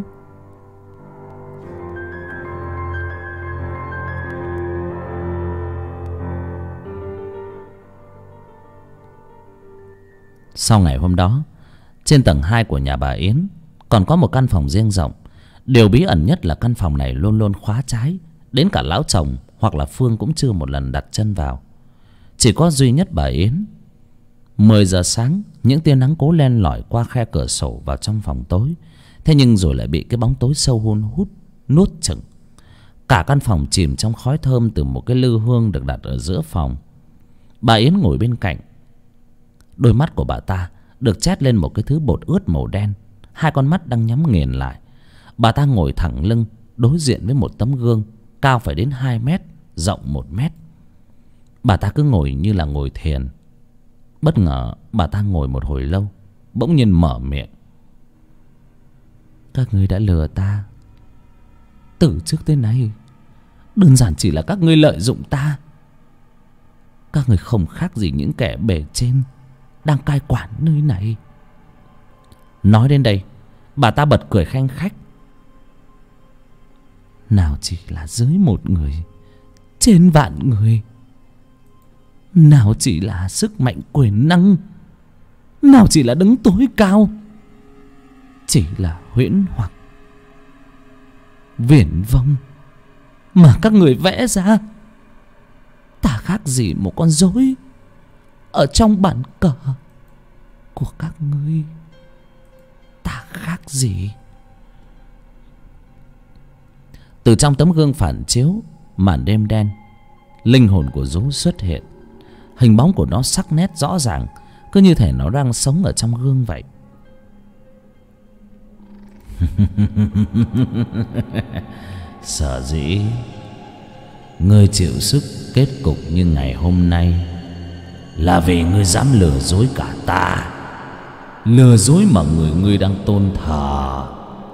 Sau ngày hôm đó, trên tầng 2 của nhà bà Yến còn có một căn phòng riêng rộng. Điều bí ẩn nhất là căn phòng này luôn luôn khóa trái, đến cả lão chồng hoặc là Phương cũng chưa một lần đặt chân vào. Chỉ có duy nhất bà Yến. 10 giờ sáng, những tia nắng cố len lỏi qua khe cửa sổ vào trong phòng tối. Thế nhưng rồi lại bị cái bóng tối sâu hun hút nuốt chửng. Cả căn phòng chìm trong khói thơm từ một cái lư hương được đặt ở giữa phòng. Bà Yến ngồi bên cạnh. Đôi mắt của bà ta được chét lên một cái thứ bột ướt màu đen, hai con mắt đang nhắm nghiền lại. Bà ta ngồi thẳng lưng đối diện với một tấm gương cao phải đến 2 mét, rộng 1 mét. Bà ta cứ ngồi như là ngồi thiền. Bất ngờ bà ta ngồi một hồi lâu, bỗng nhiên mở miệng: Các ngươi đã lừa ta. Từ trước tới nay đơn giản chỉ là các ngươi lợi dụng ta. Các ngươi không khác gì những kẻ bề trên đang cai quản nơi này. Nói đến đây, bà ta bật cười khanh khách. Nào chỉ là dưới một người trên vạn người, nào chỉ là sức mạnh quyền năng, nào chỉ là đấng tối cao, chỉ là huyễn hoặc viển vông mà các người vẽ ra. Ta khác gì một con rối ở trong bàn cờ của các ngươi. Ta khác gì? Từ trong tấm gương phản chiếu màn đêm đen, linh hồn của Dú xuất hiện. Hình bóng của nó sắc nét rõ ràng, cứ như thể nó đang sống ở trong gương vậy. Sở dĩ ngươi chịu sức kết cục như ngày hôm nay là vì ngươi dám lừa dối cả ta, lừa dối mà người ngươi đang tôn thờ.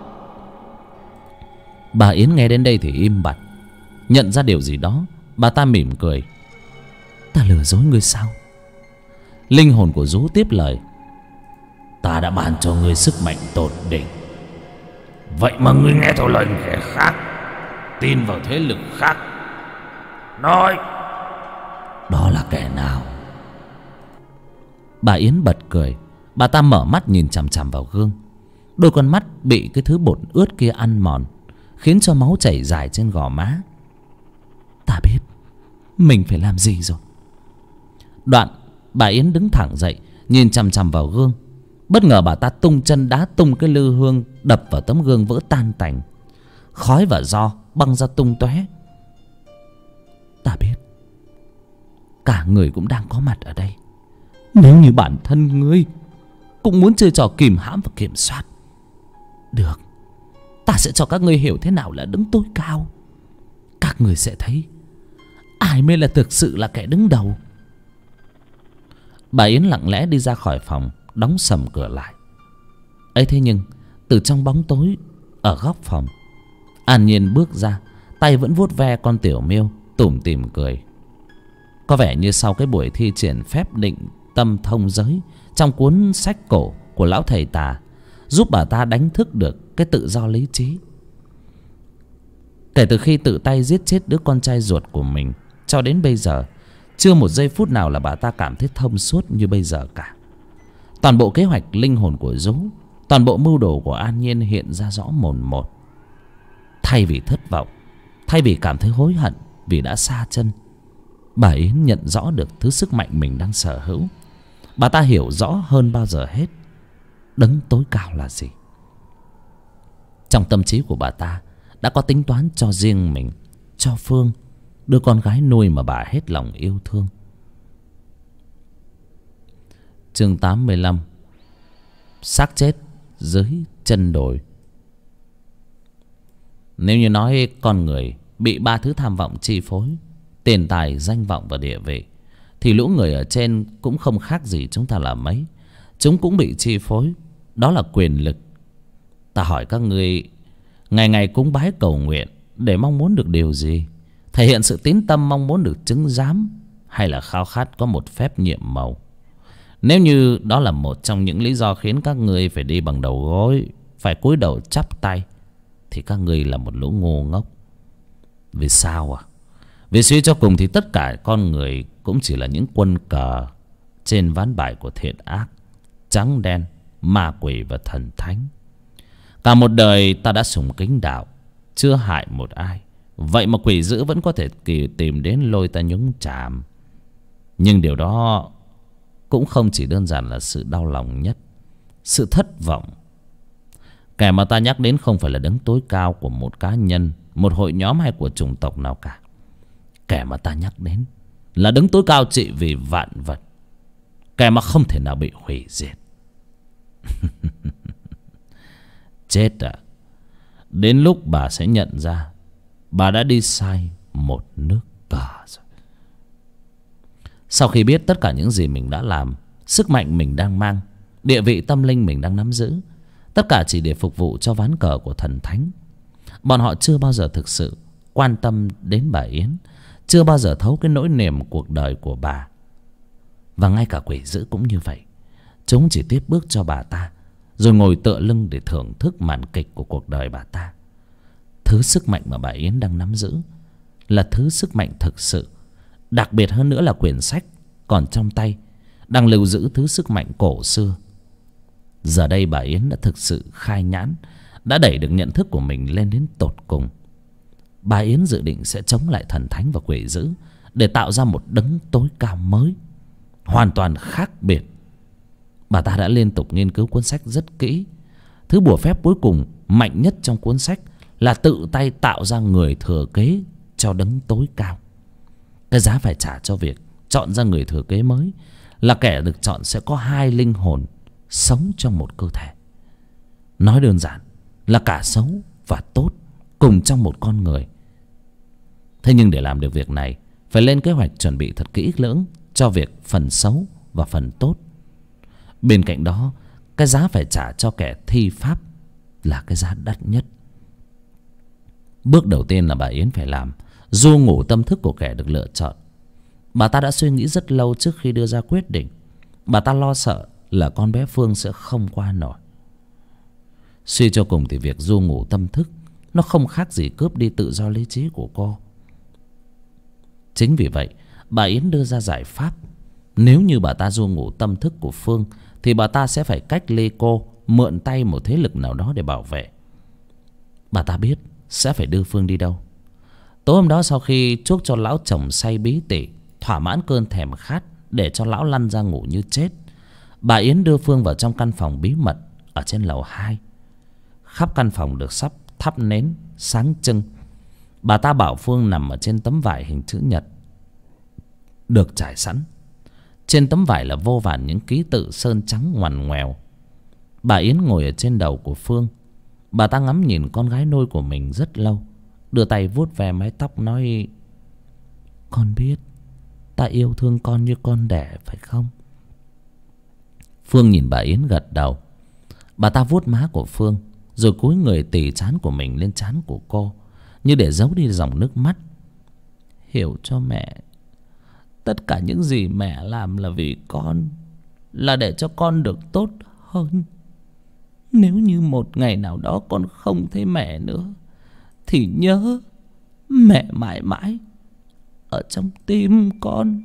Bà Yến nghe đến đây thì im bặt. Nhận ra điều gì đó, bà ta mỉm cười: Ta lừa dối ngươi sao? Linh hồn của Dú tiếp lời: Ta đã ban cho ngươi sức mạnh tột đỉnh, vậy mà ngươi nghe theo lời kẻ khác, tin vào thế lực khác. Nói, đó là kẻ nào? Bà Yến bật cười. Bà ta mở mắt nhìn chằm chằm vào gương. Đôi con mắt bị cái thứ bột ướt kia ăn mòn, khiến cho máu chảy dài trên gò má. Ta biết mình phải làm gì rồi. Đoạn bà Yến đứng thẳng dậy, nhìn chằm chằm vào gương. Bất ngờ bà ta tung chân đá tung cái lư hương, đập vào tấm gương vỡ tan tành. Khói và ro băng ra tung tóe. Ta biết cả người cũng đang có mặt ở đây. Nếu như bản thân ngươi cũng muốn chơi trò kìm hãm và kiểm soát, Được, ta sẽ cho các ngươi hiểu thế nào là đứng tối cao. Các ngươi sẽ thấy ai mới là thực sự là kẻ đứng đầu. Bà Yến lặng lẽ đi ra khỏi phòng, đóng sầm cửa lại. ấy thế nhưng từ trong bóng tối ở góc phòng, An Nhiên bước ra, tay vẫn vuốt ve con tiểu miêu, tủm tỉm cười. Có vẻ như sau cái buổi thi triển phép định tâm thông giới trong cuốn sách cổ của lão thầy tà, giúp bà ta đánh thức được cái tự do lý trí. Kể từ khi tự tay giết chết đứa con trai ruột của mình cho đến bây giờ, chưa một giây phút nào là bà ta cảm thấy thông suốt như bây giờ cả. Toàn bộ kế hoạch linh hồn của Dú, toàn bộ mưu đồ của An Nhiên hiện ra rõ mồn một. Thay vì thất vọng, thay vì cảm thấy hối hận vì đã xa chân, bà Yến nhận rõ được thứ sức mạnh mình đang sở hữu. Bà ta hiểu rõ hơn bao giờ hết đấng tối cao là gì. Trong tâm trí của bà ta đã có tính toán cho riêng mình, cho Phương, đứa con gái nuôi mà bà hết lòng yêu thương. Chương 85. Xác chết dưới chân đồi. Nếu như nói con người bị ba thứ tham vọng chi phối: tiền tài, danh vọng và địa vị, thì lũ người ở trên cũng không khác gì chúng ta là mấy. Chúng cũng bị chi phối, đó là quyền lực. Ta hỏi các ngươi, ngày ngày cúng bái cầu nguyện để mong muốn được điều gì? Thể hiện sự tín tâm mong muốn được chứng giám, hay là khao khát có một phép nhiệm màu? Nếu như đó là một trong những lý do khiến các ngươi phải đi bằng đầu gối, phải cúi đầu chắp tay, thì các ngươi là một lũ ngu ngốc. Vì sao à? Vì suy cho cùng thì tất cả con người cũng chỉ là những quân cờ trên ván bài của thiện ác, trắng đen, ma quỷ và thần thánh. Cả một đời ta đã sùng kính đạo, chưa hại một ai, vậy mà quỷ dữ vẫn có thể tìm đến lôi ta nhúng chàm. Nhưng điều đó cũng không chỉ đơn giản là sự đau lòng nhất, sự thất vọng. Kẻ mà ta nhắc đến không phải là đấng tối cao của một cá nhân, một hội nhóm hay của chủng tộc nào cả. Kẻ mà ta nhắc đến là đấng tối cao trị vì vạn vật, kẻ mà không thể nào bị hủy diệt. Chết à, đến lúc bà sẽ nhận ra bà đã đi sai một nước cờ rồi. Sau khi biết tất cả những gì mình đã làm, sức mạnh mình đang mang, địa vị tâm linh mình đang nắm giữ, tất cả chỉ để phục vụ cho ván cờ của thần thánh, bọn họ chưa bao giờ thực sự quan tâm đến bà Yến, chưa bao giờ thấu cái nỗi niềm cuộc đời của bà. Và ngay cả quỷ dữ cũng như vậy. Chúng chỉ tiếp bước cho bà ta, rồi ngồi tựa lưng để thưởng thức màn kịch của cuộc đời bà ta. Thứ sức mạnh mà bà Yến đang nắm giữ là thứ sức mạnh thực sự. Đặc biệt hơn nữa là quyển sách còn trong tay đang lưu giữ thứ sức mạnh cổ xưa. Giờ đây bà Yến đã thực sự khai nhãn, đã đẩy được nhận thức của mình lên đến tột cùng. Bà Yến dự định sẽ chống lại thần thánh và quỷ dữ, để tạo ra một đấng tối cao mới, hoàn toàn khác biệt. Bà ta đã liên tục nghiên cứu cuốn sách rất kỹ. Thứ bùa phép cuối cùng mạnh nhất trong cuốn sách là tự tay tạo ra người thừa kế cho đấng tối cao. Cái giá phải trả cho việc chọn ra người thừa kế mới là kẻ được chọn sẽ có hai linh hồn sống trong một cơ thể. Nói đơn giản là cả xấu và tốt cùng trong một con người. Thế nhưng để làm được việc này, phải lên kế hoạch chuẩn bị thật kỹ lưỡng cho việc phần xấu và phần tốt. Bên cạnh đó, cái giá phải trả cho kẻ thi pháp là cái giá đắt nhất. Bước đầu tiên là bà Yến phải làm du ngủ tâm thức của kẻ được lựa chọn. Bà ta đã suy nghĩ rất lâu trước khi đưa ra quyết định. Bà ta lo sợ là con bé Phương sẽ không qua nổi. Suy cho cùng thì việc du ngủ tâm thức nó không khác gì cướp đi tự do lý trí của cô. Chính vì vậy bà Yến đưa ra giải pháp. Nếu như bà ta du ngủ tâm thức của Phương thì bà ta sẽ phải cách ly cô, mượn tay một thế lực nào đó để bảo vệ. Bà ta biết sẽ phải đưa Phương đi đâu. Tối hôm đó, sau khi chuốc cho lão chồng say bí tỉ, thỏa mãn cơn thèm khát để cho lão lăn ra ngủ như chết, bà Yến đưa Phương vào trong căn phòng bí mật ở trên lầu 2. Khắp căn phòng được sắp thắp nến sáng trưng. Bà ta bảo Phương nằm ở trên tấm vải hình chữ nhật được trải sẵn. Trên tấm vải là vô vàn những ký tự sơn trắng ngoằn ngoèo. Bà Yến ngồi ở trên đầu của Phương. Bà ta ngắm nhìn con gái nuôi của mình rất lâu, đưa tay vuốt ve mái tóc nói: Con biết ta yêu thương con như con đẻ phải không? Phương nhìn bà Yến gật đầu. Bà ta vuốt má của Phương, rồi cúi người tì trán của mình lên trán của cô, như để giấu đi dòng nước mắt. Hiểu cho mẹ, tất cả những gì mẹ làm là vì con, là để cho con được tốt hơn. Nếu như một ngày nào đó con không thấy mẹ nữa, thì nhớ mẹ mãi mãi ở trong tim con.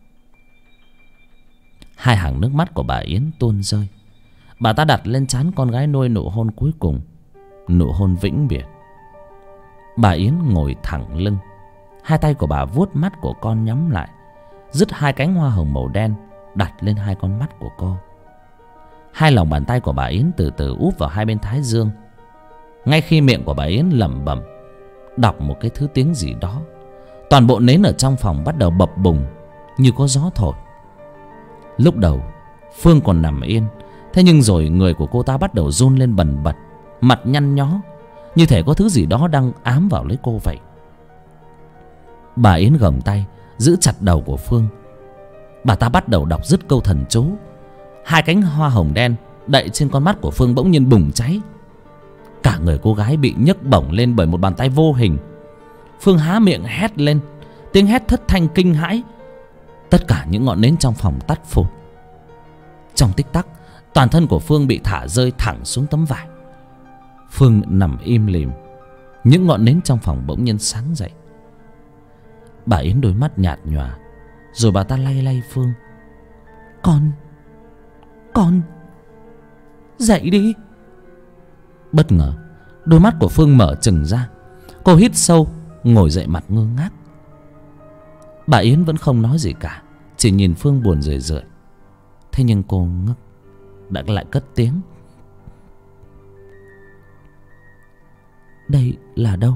Hai hàng nước mắt của bà Yến tuôn rơi. Bà ta đặt lên trán con gái nuôi nụ hôn cuối cùng, nụ hôn vĩnh biệt. Bà Yến ngồi thẳng lưng, hai tay của bà vuốt mắt của con nhắm lại, dứt hai cánh hoa hồng màu đen đặt lên hai con mắt của cô. Hai lòng bàn tay của bà Yến từ từ úp vào hai bên thái dương. Ngay khi miệng của bà Yến lẩm bẩm đọc một cái thứ tiếng gì đó, toàn bộ nến ở trong phòng bắt đầu bập bùng như có gió thổi. Lúc đầu Phương còn nằm yên, thế nhưng rồi người của cô ta bắt đầu run lên bần bật, mặt nhăn nhó, như thể có thứ gì đó đang ám vào lấy cô vậy. Bà Yến gồng tay giữ chặt đầu của Phương. Bà ta bắt đầu đọc dứt câu thần chú. Hai cánh hoa hồng đen đậy trên con mắt của Phương bỗng nhiên bùng cháy. Cả người cô gái bị nhấc bổng lên bởi một bàn tay vô hình. Phương há miệng hét lên, tiếng hét thất thanh kinh hãi. Tất cả những ngọn nến trong phòng tắt phụt. Trong tích tắc, toàn thân của Phương bị thả rơi thẳng xuống tấm vải. Phương nằm im lìm. Những ngọn nến trong phòng bỗng nhiên sáng dậy. Bà Yến đôi mắt nhạt nhòa, rồi bà ta lay lay Phương. Con dậy đi. Bất ngờ đôi mắt của Phương mở trừng ra. Cô hít sâu, ngồi dậy mặt ngơ ngác. Bà Yến vẫn không nói gì cả, chỉ nhìn Phương buồn rười rượi. Thế nhưng cô ngất đã lại cất tiếng: Đây là đâu?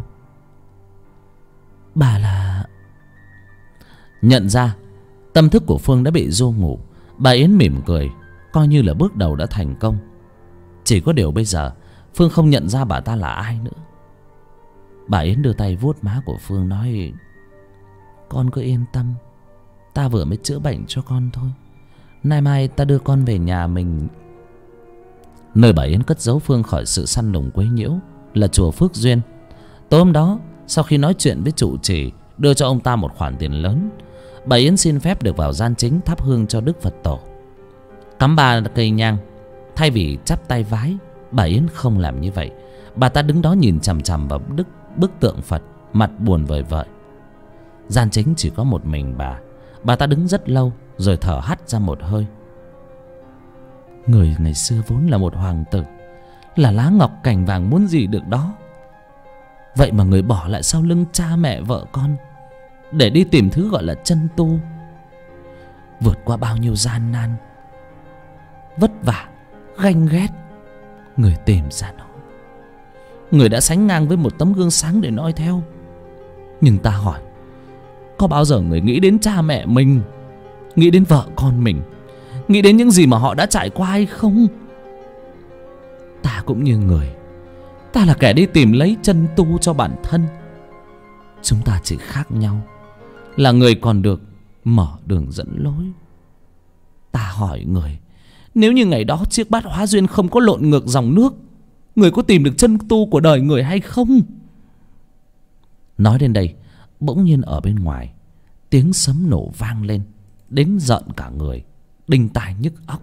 Bà là... Nhận ra tâm thức của Phương đã bị ru ngủ, bà Yến mỉm cười, coi như là bước đầu đã thành công. Chỉ có điều bây giờ Phương không nhận ra bà ta là ai nữa. Bà Yến đưa tay vuốt má của Phương nói: Con cứ yên tâm, ta vừa mới chữa bệnh cho con thôi. Nay mai ta đưa con về nhà mình. Nơi bà Yến cất giấu Phương khỏi sự săn lùng quấy nhiễu là chùa Phước Duyên. Tối hôm đó, sau khi nói chuyện với trụ trì, đưa cho ông ta một khoản tiền lớn, bà Yến xin phép được vào gian chính thắp hương cho Đức Phật Tổ, cắm 3 cây nhang. Thay vì chắp tay vái, bà Yến không làm như vậy. Bà ta đứng đó nhìn chằm chằm vào bức tượng Phật, mặt buồn vời vợi. Gian chính chỉ có một mình bà ta đứng rất lâu, rồi thở hắt ra một hơi. Người ngày xưa vốn là một hoàng tử, là lá ngọc cành vàng muốn gì được đó. Vậy mà người bỏ lại sau lưng cha mẹ vợ con để đi tìm thứ gọi là chân tu. Vượt qua bao nhiêu gian nan, vất vả, ganh ghét, người tìm ra nó. Người đã sánh ngang với một tấm gương sáng để noi theo. Nhưng ta hỏi, có bao giờ người nghĩ đến cha mẹ mình, nghĩ đến vợ con mình, nghĩ đến những gì mà họ đã trải qua hay không? Ta cũng như người, ta là kẻ đi tìm lấy chân tu cho bản thân. Chúng ta chỉ khác nhau là người còn được mở đường dẫn lối. Ta hỏi người, nếu như ngày đó chiếc bát hóa duyên không có lộn ngược dòng nước, người có tìm được chân tu của đời người hay không? Nói đến đây, bỗng nhiên ở bên ngoài tiếng sấm nổ vang lên, đến rợn cả người, đinh tai nhức óc.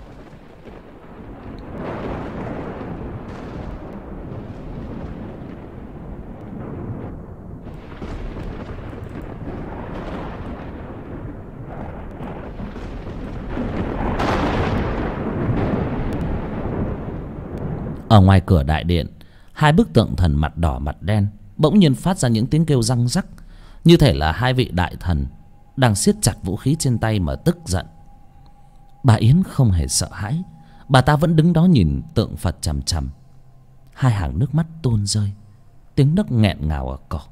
Ở ngoài cửa đại điện, hai bức tượng thần mặt đỏ mặt đen bỗng nhiên phát ra những tiếng kêu răng rắc, như thể là hai vị đại thần đang siết chặt vũ khí trên tay mà tức giận. Bà Yến không hề sợ hãi, bà ta vẫn đứng đó nhìn tượng Phật chằm chằm. Hai hàng nước mắt tuôn rơi, tiếng nấc nghẹn ngào ở cổ.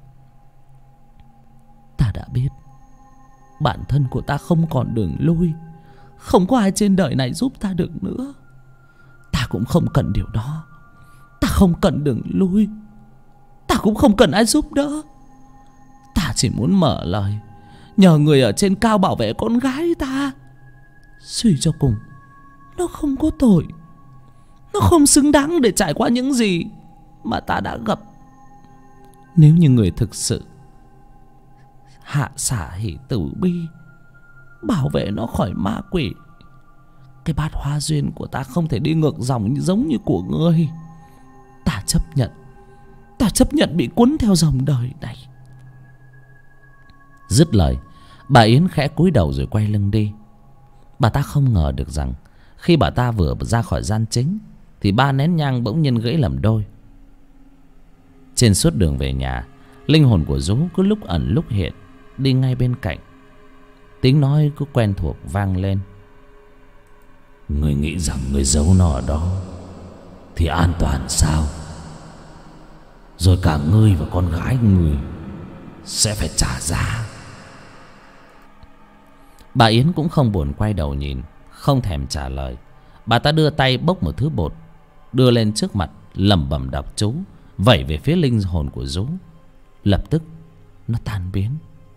Ta đã biết bản thân của ta không còn đường lui, không có ai trên đời này giúp ta được nữa. Ta cũng không cần điều đó. Ta không cần đường lui, ta cũng không cần ai giúp đỡ. Ta chỉ muốn mở lời nhờ người ở trên cao bảo vệ con gái ta. Suy cho cùng, nó không có tội, nó không xứng đáng để trải qua những gì mà ta đã gặp. Nếu như người thực sự hạ xả hỷ tử bi, bảo vệ nó khỏi ma quỷ, cái bát hoa duyên của ta không thể đi ngược dòng giống như của ngươi. Ta chấp nhận bị cuốn theo dòng đời này. Dứt lời, bà Yến khẽ cúi đầu rồi quay lưng đi. Bà ta không ngờ được rằng khi bà ta vừa ra khỏi gian chính thì 3 nén nhang bỗng nhiên gãy làm đôi. Trên suốt đường về nhà, linh hồn của Dú cứ lúc ẩn lúc hiện, đi ngay bên cạnh. Tiếng nói cứ quen thuộc vang lên. Người nghĩ rằng người giấu nó ở đó thì an toàn sao? Rồi cả ngươi và con gái người sẽ phải trả giá. Bà Yến cũng không buồn quay đầu nhìn, không thèm trả lời. Bà ta đưa tay bốc một thứ bột, đưa lên trước mặt, lẩm bẩm đọc chú, vẩy về phía linh hồn của Dú. Lập tức nó tan biến.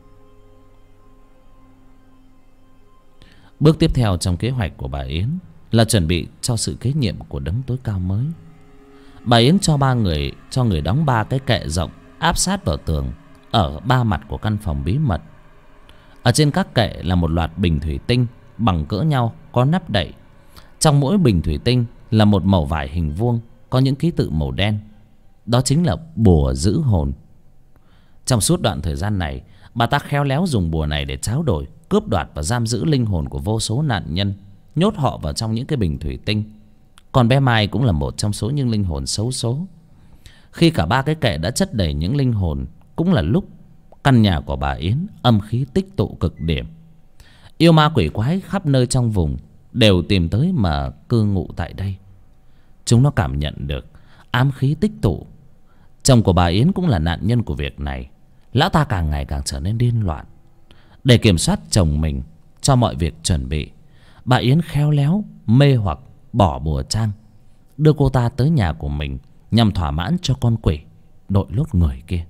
Bước tiếp theo trong kế hoạch của bà Yến là chuẩn bị cho sự kế nhiệm của đấng tối cao mới. Bà Yến cho người đóng 3 cái kệ rộng áp sát vào tường ở 3 mặt của căn phòng bí mật. Ở trên các kệ là một loạt bình thủy tinh bằng cỡ nhau, có nắp đậy. Trong mỗi bình thủy tinh là một mẩu vải hình vuông có những ký tự màu đen. Đó chính là bùa giữ hồn. Trong suốt đoạn thời gian này, bà ta khéo léo dùng bùa này để tráo đổi, cướp đoạt và giam giữ linh hồn của vô số nạn nhân, nhốt họ vào trong những cái bình thủy tinh. Còn bé Mai cũng là một trong số những linh hồn xấu số. Khi cả 3 cái kệ đã chất đầy những linh hồn, cũng là lúc căn nhà của bà Yến âm khí tích tụ cực điểm. Yêu ma quỷ quái khắp nơi trong vùng đều tìm tới mà cư ngụ tại đây. Chúng nó cảm nhận được ám khí tích tụ. Chồng của bà Yến cũng là nạn nhân của việc này. Lão ta càng ngày càng trở nên điên loạn. Để kiểm soát chồng mình cho mọi việc chuẩn bị, bà Yến khéo léo mê hoặc bỏ bùa Trang, đưa cô ta tới nhà của mình nhằm thỏa mãn cho con quỷ đội lốt người kia.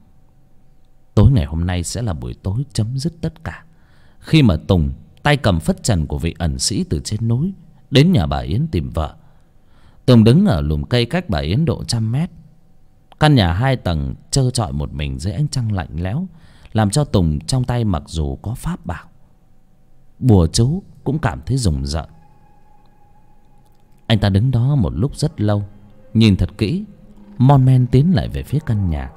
Tối ngày hôm nay sẽ là buổi tối chấm dứt tất cả, khi mà Tùng tay cầm phất trần của vị ẩn sĩ từ trên núi đến nhà bà Yến tìm vợ. Tùng đứng ở lùm cây cách bà Yến độ 100 mét. Căn nhà 2 tầng trơ trọi một mình dưới ánh trăng lạnh lẽo, làm cho Tùng trong tay mặc dù có pháp bảo, bùa chú cũng cảm thấy rùng rợn. Anh ta đứng đó một lúc rất lâu, nhìn thật kỹ, mon men tiến lại về phía căn nhà.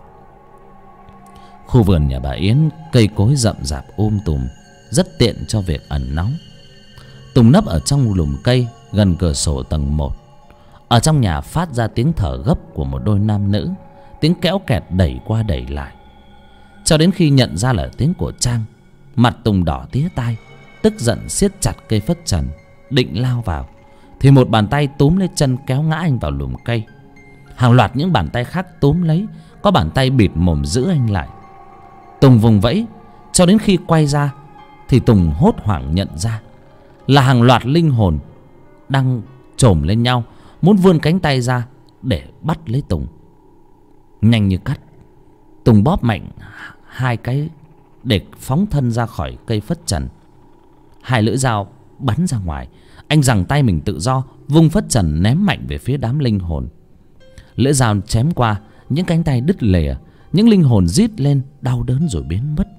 Khu vườn nhà bà Yến cây cối rậm rạp tùm, rất tiện cho việc ẩn náu. Tùng nấp ở trong lùm cây gần cửa sổ tầng 1. Ở trong nhà phát ra tiếng thở gấp của một đôi nam nữ, tiếng kéo kẹt đẩy qua đẩy lại. Cho đến khi nhận ra là tiếng của Trang, mặt Tùng đỏ tía tai, tức giận siết chặt cây phất trần định lao vào, thì một bàn tay túm lấy chân kéo ngã anh vào lùm cây. Hàng loạt những bàn tay khác túm lấy, có bàn tay bịt mồm giữ anh lại. Tùng vùng vẫy, cho đến khi quay ra thì Tùng hốt hoảng nhận ra là hàng loạt linh hồn đang chồm lên nhau, muốn vươn cánh tay ra để bắt lấy Tùng. Nhanh như cắt, Tùng bóp mạnh 2 cái để phóng thân ra khỏi cây phất trần. 2 lưỡi dao bắn ra ngoài. Anh giằng tay mình tự do, vung phất trần ném mạnh về phía đám linh hồn. Lưỡi dao chém qua, những cánh tay đứt lìa, những linh hồn rít lên đau đớn rồi biến mất.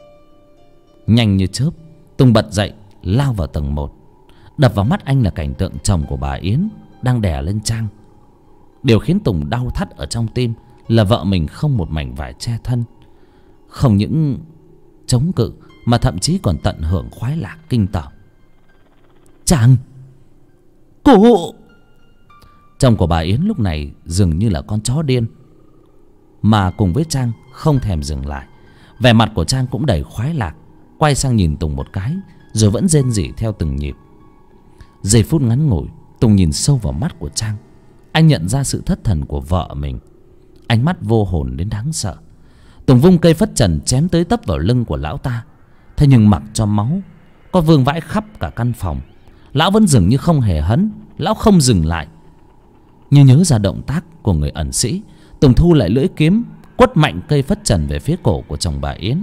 Nhanh như chớp, Tùng bật dậy lao vào tầng 1. Đập vào mắt anh là cảnh tượng chồng của bà Yến đang đè lên Trang. Điều khiến Tùng đau thắt ở trong tim là vợ mình không một mảnh vải che thân, không những chống cự mà thậm chí còn tận hưởng khoái lạc kinh tởm. Trang! Cụ! Chồng của bà Yến lúc này dường như là con chó điên, mà cùng với Trang không thèm dừng lại. Vẻ mặt của Trang cũng đầy khoái lạc, quay sang nhìn Tùng một cái rồi vẫn rên rỉ theo từng nhịp. Giây phút ngắn ngủi, Tùng nhìn sâu vào mắt của Trang. Anh nhận ra sự thất thần của vợ mình, ánh mắt vô hồn đến đáng sợ. Tùng vung cây phất trần chém tới tấp vào lưng của lão ta. Thế nhưng mặc cho máu có vương vãi khắp cả căn phòng, lão vẫn dường như không hề hấn. Lão không dừng lại. Như nhớ ra động tác của người ẩn sĩ, Tùng thu lại lưỡi kiếm, quất mạnh cây phất trần về phía cổ của chồng bà Yến.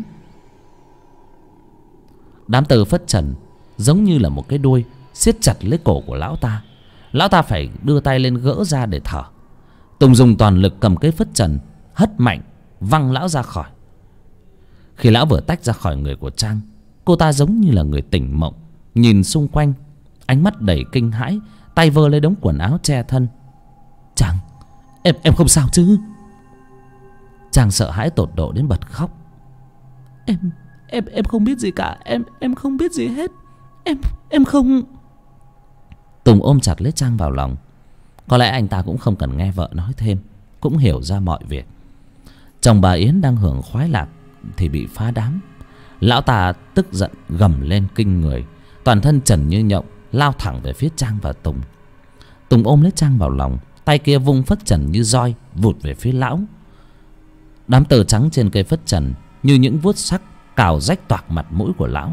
Đám tơ phất trần giống như là một cái đuôi siết chặt lấy cổ của lão ta. Lão ta phải đưa tay lên gỡ ra để thở. Tùng dùng toàn lực cầm cây phất trần, hất mạnh văng lão ra khỏi. Khi lão vừa tách ra khỏi người của Trang, cô ta giống như là người tỉnh mộng, nhìn xung quanh, ánh mắt đầy kinh hãi, tay vơ lấy đống quần áo che thân. Trang, em không sao chứ? Trang sợ hãi tột độ đến bật khóc. Em không biết gì cả, em không biết gì hết. Em không. Tùng ôm chặt lấy Trang vào lòng. Có lẽ anh ta cũng không cần nghe vợ nói thêm, cũng hiểu ra mọi việc. Chồng bà Yến đang hưởng khoái lạc thì bị phá đám. Lão ta tức giận gầm lên kinh người, toàn thân trần như nhộng, lao thẳng về phía Trang và Tùng. Tùng ôm lấy Trang vào lòng, tay kia vung phất trần như roi vụt về phía lão. Đám tơ trắng trên cây phất trần như những vuốt sắc cào rách toạc mặt mũi của lão.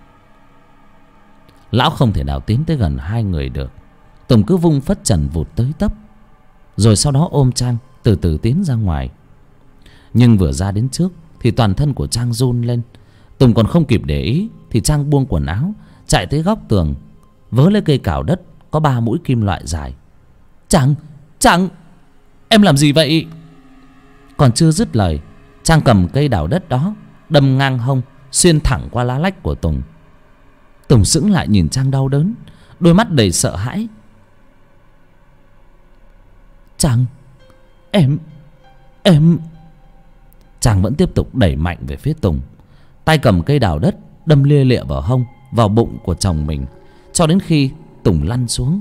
Lão không thể nào tiến tới gần hai người được. Tùng cứ vung phất trần vụt tới tấp, rồi sau đó ôm Trang từ từ tiến ra ngoài. Nhưng vừa ra đến trước thì toàn thân của Trang run lên. Tùng còn không kịp để ý thì Trang buông quần áo, chạy tới góc tường, vớ lấy cây cào đất có 3 mũi kim loại dài. Trang, em làm gì vậy? Còn chưa dứt lời, Trang cầm cây đào đất đó đâm ngang hông, xuyên thẳng qua lá lách của Tùng. Tùng sững lại nhìn Trang đau đớn, đôi mắt đầy sợ hãi. Trang, em. Trang vẫn tiếp tục đẩy mạnh về phía Tùng, tay cầm cây đào đất đâm lia lịa vào hông, vào bụng của chồng mình, cho đến khi Tùng lăn xuống.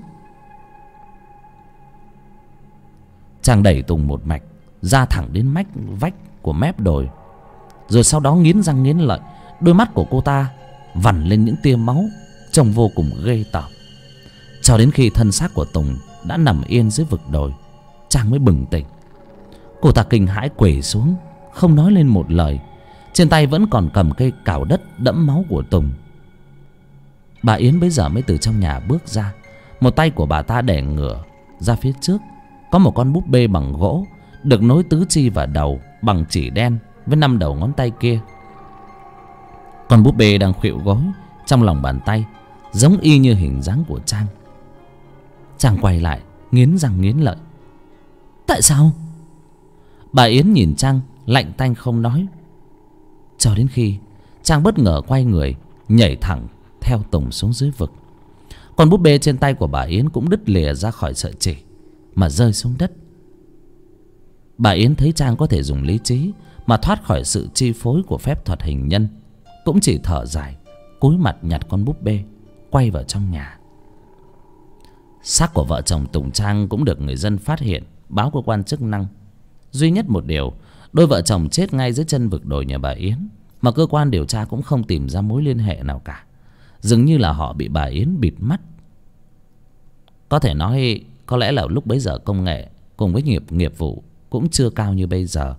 Trang đẩy Tùng một mạch ra thẳng đến mách vách của mép đồi, rồi sau đó nghiến răng nghiến lợi. Đôi mắt của cô ta vằn lên những tia máu, trông vô cùng ghê tởm. Cho đến khi thân xác của Tùng đã nằm yên dưới vực đồi, Trang mới bừng tỉnh. Cô ta kinh hãi quỳ xuống, không nói lên một lời, trên tay vẫn còn cầm cây cào đất đẫm máu của Tùng. Bà Yến bấy giờ mới từ trong nhà bước ra. Một tay của bà ta đè ngửa ra phía trước, có một con búp bê bằng gỗ được nối tứ chi và đầu bằng chỉ đen với 5 đầu ngón tay kia. Con búp bê đang khuỵu gối trong lòng bàn tay, giống y như hình dáng của Trang. Trang quay lại, nghiến răng nghiến lợi. Tại sao? Bà Yến nhìn Trang lạnh tanh không nói, cho đến khi Trang bất ngờ quay người nhảy thẳng theo Tùng xuống dưới vực. Con búp bê trên tay của bà Yến cũng đứt lìa ra khỏi sợi chỉ mà rơi xuống đất. Bà Yến thấy Trang có thể dùng lý trí mà thoát khỏi sự chi phối của phép thuật hình nhân, cũng chỉ thở dài, cúi mặt nhặt con búp bê, quay vào trong nhà. Xác của vợ chồng Tùng Trang cũng được người dân phát hiện, báo cơ quan chức năng. Duy nhất một điều, đôi vợ chồng chết ngay dưới chân vực đồi nhà bà Yến, mà cơ quan điều tra cũng không tìm ra mối liên hệ nào cả. Dường như là họ bị bà Yến bịt mắt. Có thể nói có lẽ là lúc bấy giờ công nghệ cùng với nghiệp vụ cũng chưa cao như bây giờ.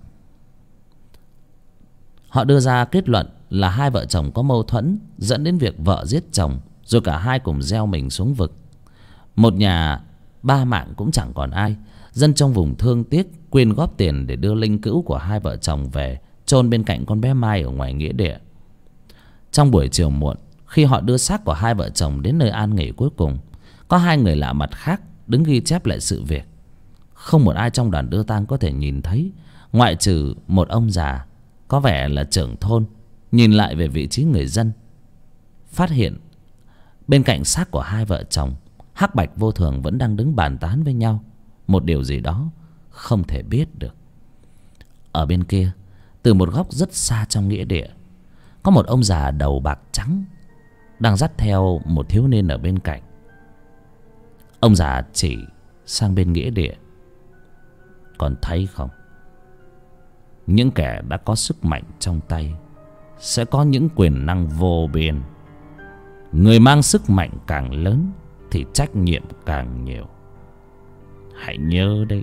Họ đưa ra kết luận là hai vợ chồng có mâu thuẫn dẫn đến việc vợ giết chồng, rồi cả hai cùng gieo mình xuống vực. Một nhà 3 mạng cũng chẳng còn ai. Dân trong vùng thương tiếc quyên góp tiền để đưa linh cữu của hai vợ chồng về chôn bên cạnh con bé Mai ở ngoài nghĩa địa. Trong buổi chiều muộn, khi họ đưa xác của hai vợ chồng đến nơi an nghỉ cuối cùng, có 2 người lạ mặt khác đứng ghi chép lại sự việc. Không một ai trong đoàn đưa tang có thể nhìn thấy, ngoại trừ một ông già có vẻ là trưởng thôn, nhìn lại về vị trí người dân, phát hiện bên cạnh xác của hai vợ chồng, Hắc Bạch Vô Thường vẫn đang đứng bàn tán với nhau một điều gì đó không thể biết được. Ở bên kia, từ một góc rất xa trong nghĩa địa, có một ông già đầu bạc trắng đang dắt theo một thiếu niên ở bên cạnh. Ông già chỉ sang bên nghĩa địa. Còn thấy không, những kẻ đã có sức mạnh trong tay sẽ có những quyền năng vô biên. Người mang sức mạnh càng lớn thì trách nhiệm càng nhiều. Hãy nhớ đấy.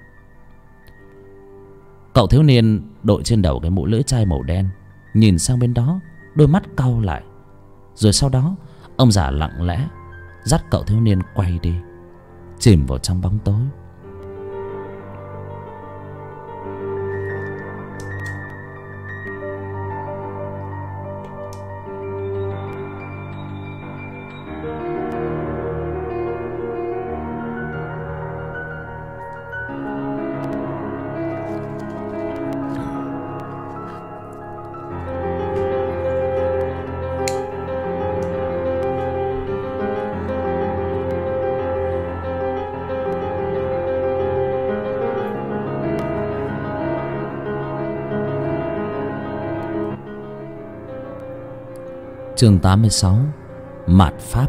Cậu thiếu niên đội trên đầu cái mũ lưỡi chai màu đen nhìn sang bên đó, đôi mắt cau lại. Rồi sau đó ông già lặng lẽ dắt cậu thiếu niên quay đi, chìm vào trong bóng tối. Chương 86: Mạt Pháp.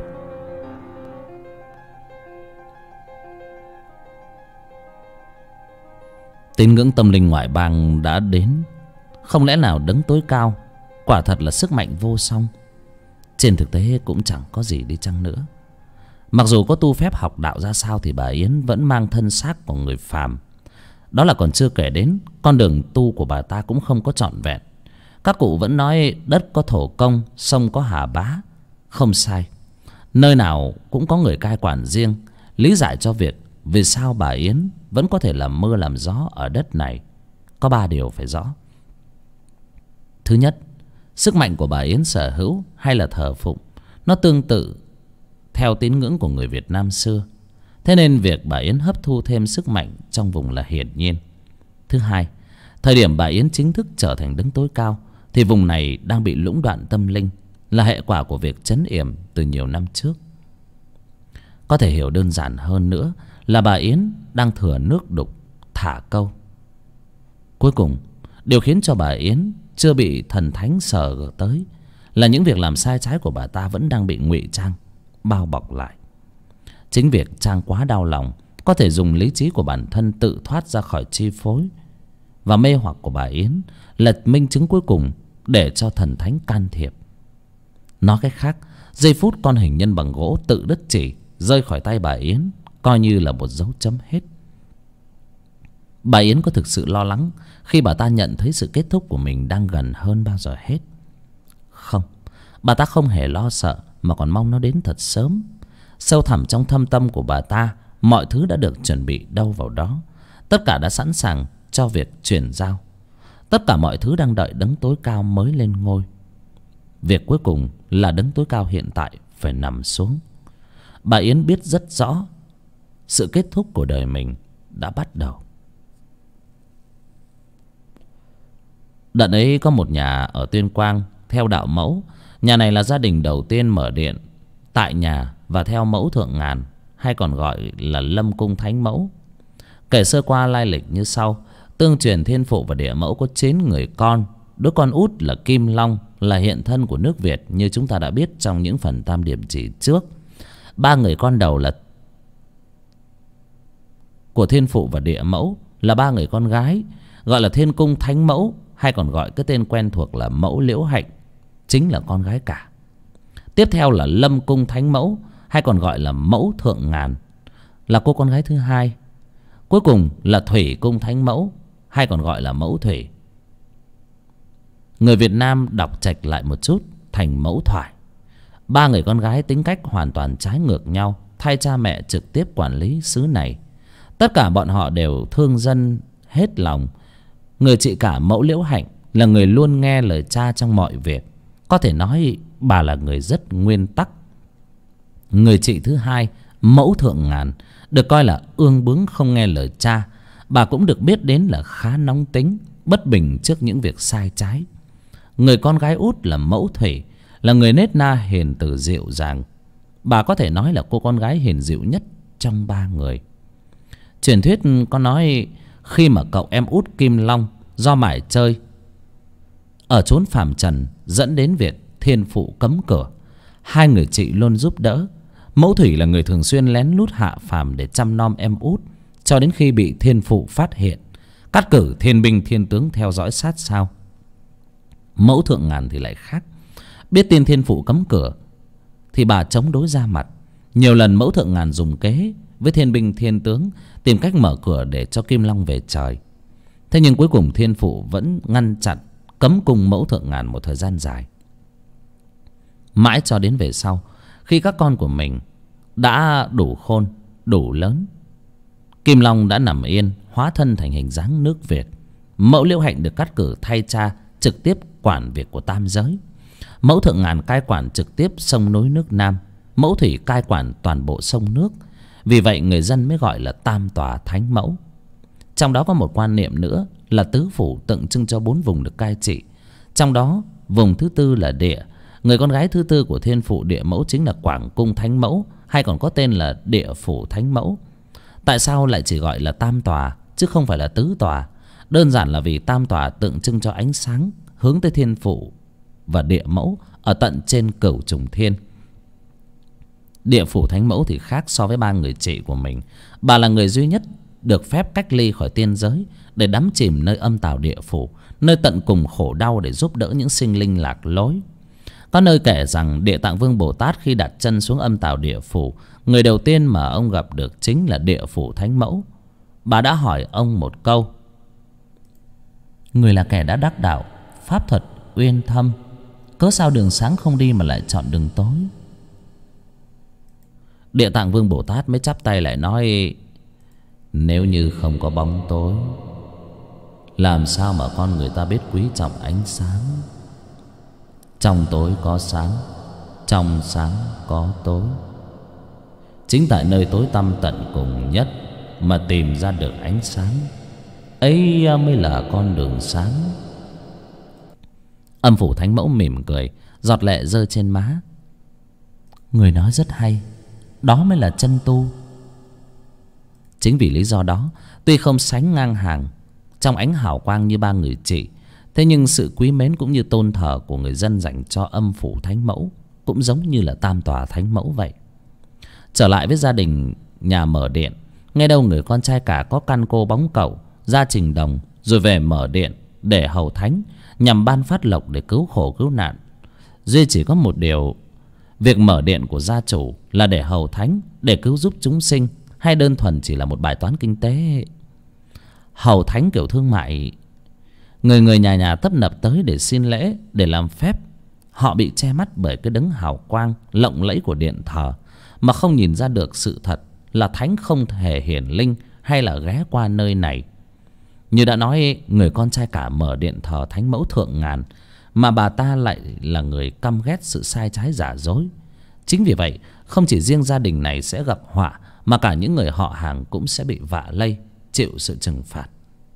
Tín ngưỡng tâm linh ngoại bang đã đến. Không lẽ nào đấng tối cao quả thật là sức mạnh vô song? Trên thực tế cũng chẳng có gì đi chăng nữa. Mặc dù có tu phép học đạo ra sao thì bà Yến vẫn mang thân xác của người phàm. Đó là còn chưa kể đến con đường tu của bà ta cũng không có trọn vẹn. Các cụ vẫn nói đất có thổ công, sông có hà bá. Không sai. Nơi nào cũng có người cai quản riêng. Lý giải cho việc vì sao bà Yến vẫn có thể làm mưa làm gió ở đất này có 3 điều phải rõ. Thứ nhất, sức mạnh của bà Yến sở hữu hay là thờ phụng nó tương tự theo tín ngưỡng của người Việt Nam xưa. Thế nên việc bà Yến hấp thu thêm sức mạnh trong vùng là hiển nhiên. Thứ hai, thời điểm bà Yến chính thức trở thành đấng tối cao thì vùng này đang bị lũng đoạn tâm linh, là hệ quả của việc trấn yểm từ nhiều năm trước. Có thể hiểu đơn giản hơn nữa là bà Yến đang thừa nước đục thả câu. Cuối cùng, điều khiến cho bà Yến chưa bị thần thánh sờ tới là những việc làm sai trái của bà ta vẫn đang bị ngụy trang, bao bọc lại. Chính việc Trang quá đau lòng có thể dùng lý trí của bản thân tự thoát ra khỏi chi phối, và mê hoặc của bà Yến là minh chứng cuối cùng để cho thần thánh can thiệp. Nói cách khác, giây phút con hình nhân bằng gỗ tự đứt chỉ rơi khỏi tay bà Yến coi như là một dấu chấm hết. Bà Yến có thực sự lo lắng khi bà ta nhận thấy sự kết thúc của mình đang gần hơn bao giờ hết? Không, bà ta không hề lo sợ mà còn mong nó đến thật sớm. Sâu thẳm trong thâm tâm của bà ta, mọi thứ đã được chuẩn bị đâu vào đó. Tất cả đã sẵn sàng cho việc chuyển giao. Tất cả mọi thứ đang đợi đấng tối cao mới lên ngôi. Việc cuối cùng là đấng tối cao hiện tại phải nằm xuống. Bà Yến biết rất rõ sự kết thúc của đời mình đã bắt đầu. Đợt ấy có một nhà ở Tuyên Quang theo đạo mẫu. Nhà này là gia đình đầu tiên mở điện tại nhà và theo mẫu Thượng Ngàn, hay còn gọi là Lâm Cung Thánh Mẫu. Kể sơ qua lai lịch như sau. Tương truyền Thiên Phụ và Địa Mẫu có 9 người con. Đứa con út là Kim Long, là hiện thân của nước Việt như chúng ta đã biết trong những phần tam điểm chỉ trước. 3 người con đầu là của Thiên Phụ và Địa Mẫu là 3 người con gái, gọi là Thiên Cung Thánh Mẫu, hay còn gọi cái tên quen thuộc là Mẫu Liễu Hạnh, chính là con gái cả. Tiếp theo là Lâm Cung Thánh Mẫu, hay còn gọi là Mẫu Thượng Ngàn, là cô con gái thứ hai. Cuối cùng là Thủy Cung Thánh Mẫu, hay còn gọi là Mẫu Thủy. Người Việt Nam đọc chệch lại một chút thành Mẫu Thoại. 3 người con gái tính cách hoàn toàn trái ngược nhau, thay cha mẹ trực tiếp quản lý xứ này. Tất cả bọn họ đều thương dân hết lòng. Người chị cả Mẫu Liễu Hạnh là người luôn nghe lời cha trong mọi việc. Có thể nói bà là người rất nguyên tắc. Người chị thứ hai Mẫu Thượng Ngàn được coi là ương bướng không nghe lời cha. Bà cũng được biết đến là khá nóng tính, bất bình trước những việc sai trái. Người con gái út là Mẫu Thủy là người nết na hiền từ dịu dàng. Bà có thể nói là cô con gái hiền dịu nhất trong 3 người. Truyền thuyết có nói khi mà cậu em út Kim Long do mải chơi ở chốn phàm trần dẫn đến việc Thiên Phụ cấm cửa, 2 người chị luôn giúp đỡ. Mẫu Thủy là người thường xuyên lén lút hạ phàm để chăm nom em út, cho đến khi bị Thiên Phụ phát hiện, cắt cử thiên binh thiên tướng theo dõi sát sao. Mẫu Thượng Ngàn thì lại khác. Biết tin Thiên Phụ cấm cửa thì bà chống đối ra mặt. Nhiều lần Mẫu Thượng Ngàn dùng kế với thiên binh thiên tướng tìm cách mở cửa để cho Kim Long về trời. Thế nhưng cuối cùng Thiên Phụ vẫn ngăn chặn, cấm cung Mẫu Thượng Ngàn một thời gian dài. Mãi cho đến về sau, khi các con của mình đã đủ khôn, đủ lớn, Kim Long đã nằm yên, hóa thân thành hình dáng nước Việt. Mẫu Liễu Hạnh được cắt cử thay cha trực tiếp quản việc của tam giới. Mẫu Thượng Ngàn cai quản trực tiếp sông núi nước Nam. Mẫu Thủy cai quản toàn bộ sông nước. Vì vậy người dân mới gọi là Tam Tòa Thánh Mẫu. Trong đó có một quan niệm nữa là tứ phủ tượng trưng cho 4 vùng được cai trị. Trong đó vùng thứ tư là Địa. Người con gái thứ tư của Thiên Phụ Địa Mẫu chính là Quảng Cung Thánh Mẫu, hay còn có tên là Địa Phủ Thánh Mẫu. Tại sao lại chỉ gọi là Tam Tòa chứ không phải là Tứ Tòa? Đơn giản là vì Tam Tòa tượng trưng cho ánh sáng hướng tới Thiên Phụ và Địa Mẫu ở tận trên Cửu Trùng Thiên. Địa phủ thánh mẫu thì khác so với ba người chị của mình. Bà là người duy nhất được phép cách ly khỏi tiên giới để đắm chìm nơi âm tào địa phủ, nơi tận cùng khổ đau để giúp đỡ những sinh linh lạc lối. Có nơi kể rằng Địa Tạng Vương Bồ Tát khi đặt chân xuống âm tào địa phủ, người đầu tiên mà ông gặp được chính là địa phủ thánh mẫu. Bà đã hỏi ông một câu: người là kẻ đã đắc đạo, pháp thuật uyên thâm, cớ sao đường sáng không đi mà lại chọn đường tối? Địa Tạng Vương Bồ Tát mới chắp tay lại nói: nếu như không có bóng tối, làm sao mà con người ta biết quý trọng ánh sáng? Trong tối có sáng, trong sáng có tối. Chính tại nơi tối tăm tận cùng nhất mà tìm ra được ánh sáng, ấy mới là con đường sáng. Âm phủ thánh mẫu mỉm cười, giọt lệ rơi trên má. Người nói rất hay, đó mới là chân tu. Chính vì lý do đó, tuy không sánh ngang hàng trong ánh hào quang như ba người chị, thế nhưng sự quý mến cũng như tôn thờ của người dân dành cho âm phủ thánh mẫu cũng giống như là tam tòa thánh mẫu vậy. Trở lại với gia đình nhà mở điện, nghe đâu người con trai cả có căn cô bóng cậu ra trình đồng, rồi về mở điện để hầu thánh, nhằm ban phát lộc để cứu khổ cứu nạn. Duy chỉ có một điều, việc mở điện của gia chủ là để hầu thánh, để cứu giúp chúng sinh, hay đơn thuần chỉ là một bài toán kinh tế? Hầu thánh kiểu thương mại, người người nhà nhà tấp nập tới để xin lễ, để làm phép. Họ bị che mắt bởi cái đấng hào quang lộng lẫy của điện thờ, mà không nhìn ra được sự thật là thánh không thể hiển linh hay là ghé qua nơi này. Như đã nói, người con trai cả mở điện thờ thánh mẫu thượng ngàn, mà bà ta lại là người căm ghét sự sai trái giả dối. Chính vì vậy, không chỉ riêng gia đình này sẽ gặp họa, mà cả những người họ hàng cũng sẽ bị vạ lây, chịu sự trừng phạt.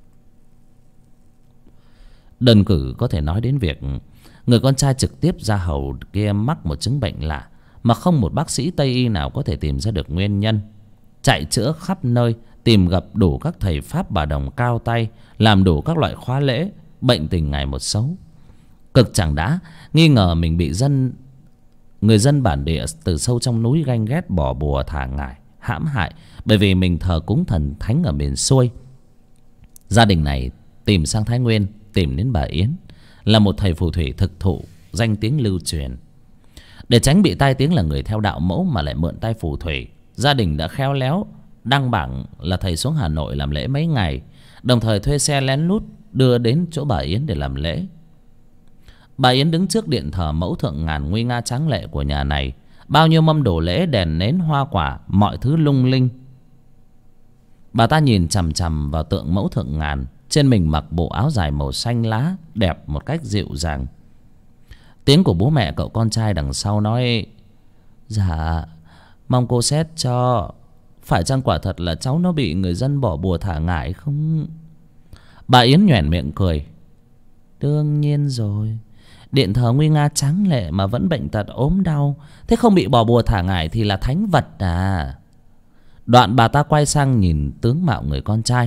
Đơn cử có thể nói đến việc người con trai trực tiếp ra hầu kia mắc một chứng bệnh lạ mà không một bác sĩ Tây y nào có thể tìm ra được nguyên nhân. Chạy chữa khắp nơi, tìm gặp đủ các thầy pháp bà đồng cao tay, làm đủ các loại khóa lễ, bệnh tình ngày một xấu. Cực chẳng đã, nghi ngờ mình bị người dân bản địa từ sâu trong núi ganh ghét, bỏ bùa thả ngải, hãm hại bởi vì mình thờ cúng thần thánh ở miền xuôi. Gia đình này tìm sang Thái Nguyên, tìm đến bà Yến, là một thầy phù thủy thực thụ, danh tiếng lưu truyền. Để tránh bị tai tiếng là người theo đạo mẫu mà lại mượn tay phù thủy, gia đình đã khéo léo đăng bảng là thầy xuống Hà Nội làm lễ mấy ngày, đồng thời thuê xe lén lút đưa đến chỗ bà Yến để làm lễ. Bà Yến đứng trước điện thờ mẫu thượng ngàn nguy nga tráng lệ của nhà này, bao nhiêu mâm đồ lễ, đèn nến, hoa quả, mọi thứ lung linh. Bà ta nhìn chằm chằm vào tượng mẫu thượng ngàn, trên mình mặc bộ áo dài màu xanh lá, đẹp một cách dịu dàng. Tiếng của bố mẹ cậu con trai đằng sau nói: dạ, mong cô xét cho, phải chăng quả thật là cháu nó bị người dân bỏ bùa thả ngải không? Bà Yến nhoẻn miệng cười: đương nhiên rồi, điện thờ nguy nga tráng lệ mà vẫn bệnh tật ốm đau, thế không bị bỏ bùa thả ngải thì là thánh vật à? Đoạn bà ta quay sang nhìn tướng mạo người con trai.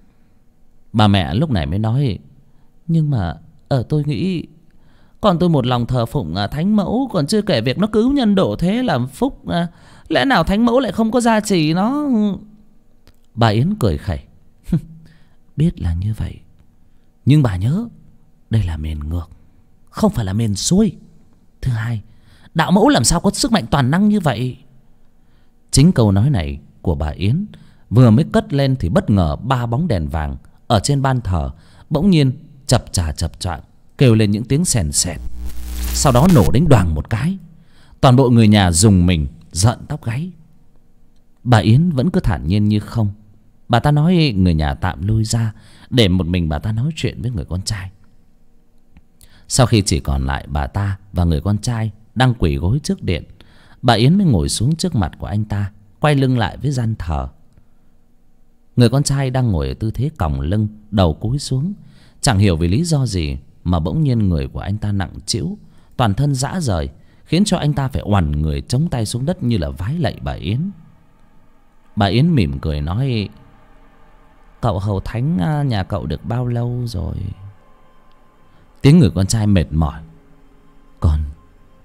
Bà mẹ lúc này mới nói: nhưng mà tôi nghĩ còn tôi một lòng thờ phụng thánh mẫu, còn chưa kể việc nó cứu nhân độ thế làm phúc, lẽ nào thánh mẫu lại không có gia trì nó? Bà Yến cười khẩy: biết là như vậy, nhưng bà nhớ đây là miền ngược, không phải là miền xuôi. Thứ hai, đạo mẫu làm sao có sức mạnh toàn năng như vậy? Chính câu nói này của bà Yến vừa mới cất lên thì bất ngờ ba bóng đèn vàng ở trên ban thờ bỗng nhiên chập chà chập choạng, kêu lên những tiếng sèn sẹt, sau đó nổ đánh đoàng một cái. Toàn bộ người nhà rùng mình, rợn tóc gáy. Bà Yến vẫn cứ thản nhiên như không. Bà ta nói người nhà tạm lui ra, để một mình bà ta nói chuyện với người con trai. Sau khi chỉ còn lại bà ta và người con trai đang quỳ gối trước điện, bà Yến mới ngồi xuống trước mặt của anh ta, quay lưng lại với gian thờ. Người con trai đang ngồi ở tư thế còng lưng, đầu cúi xuống. Chẳng hiểu vì lý do gì mà bỗng nhiên người của anh ta nặng trĩu, toàn thân rã rời, khiến cho anh ta phải oằn người chống tay xuống đất như là vái lạy bà Yến. Bà Yến mỉm cười nói: cậu hầu thánh nhà cậu được bao lâu rồi? Tiếng người con trai mệt mỏi: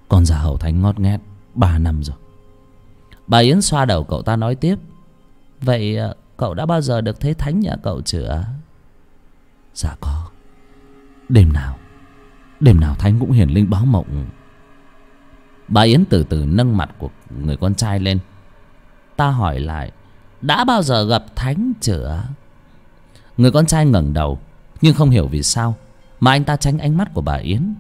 Con già hầu thánh ngót nghét 3 năm rồi. Bà Yến xoa đầu cậu ta nói tiếp: Vậy cậu đã bao giờ được thấy thánh nhà cậu chưa? Dạ có. Đêm nào thánh cũng hiển linh báo mộng. Bà Yến từ từ nâng mặt của người con trai lên. Ta hỏi lại: Đã bao giờ gặp thánh chưa? Người con trai ngẩng đầu, nhưng không hiểu vì sao mà anh ta tránh ánh mắt của bà Yến.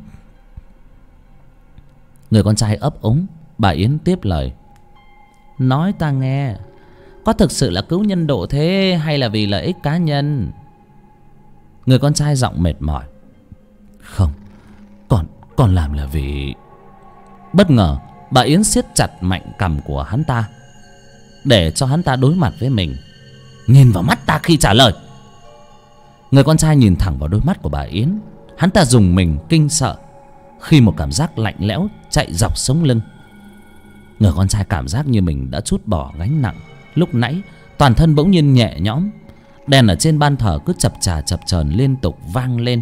Người con trai ấp úng. Bà Yến tiếp lời: Nói ta nghe, có thực sự là cứu nhân độ thế hay là vì lợi ích cá nhân? Người con trai giọng mệt mỏi: Không, con làm là vì... Bất ngờ bà Yến siết chặt mạnh cằm của hắn ta, để cho hắn ta đối mặt với mình. Nhìn vào mắt ta khi trả lời. Người con trai nhìn thẳng vào đôi mắt của bà Yến. Hắn ta rùng mình kinh sợ khi một cảm giác lạnh lẽo chạy dọc sống lưng. Người con trai cảm giác như mình đã trút bỏ gánh nặng lúc nãy. Toàn thân bỗng nhiên nhẹ nhõm. Đèn ở trên ban thờ cứ chập chà chập chờn liên tục vang lên.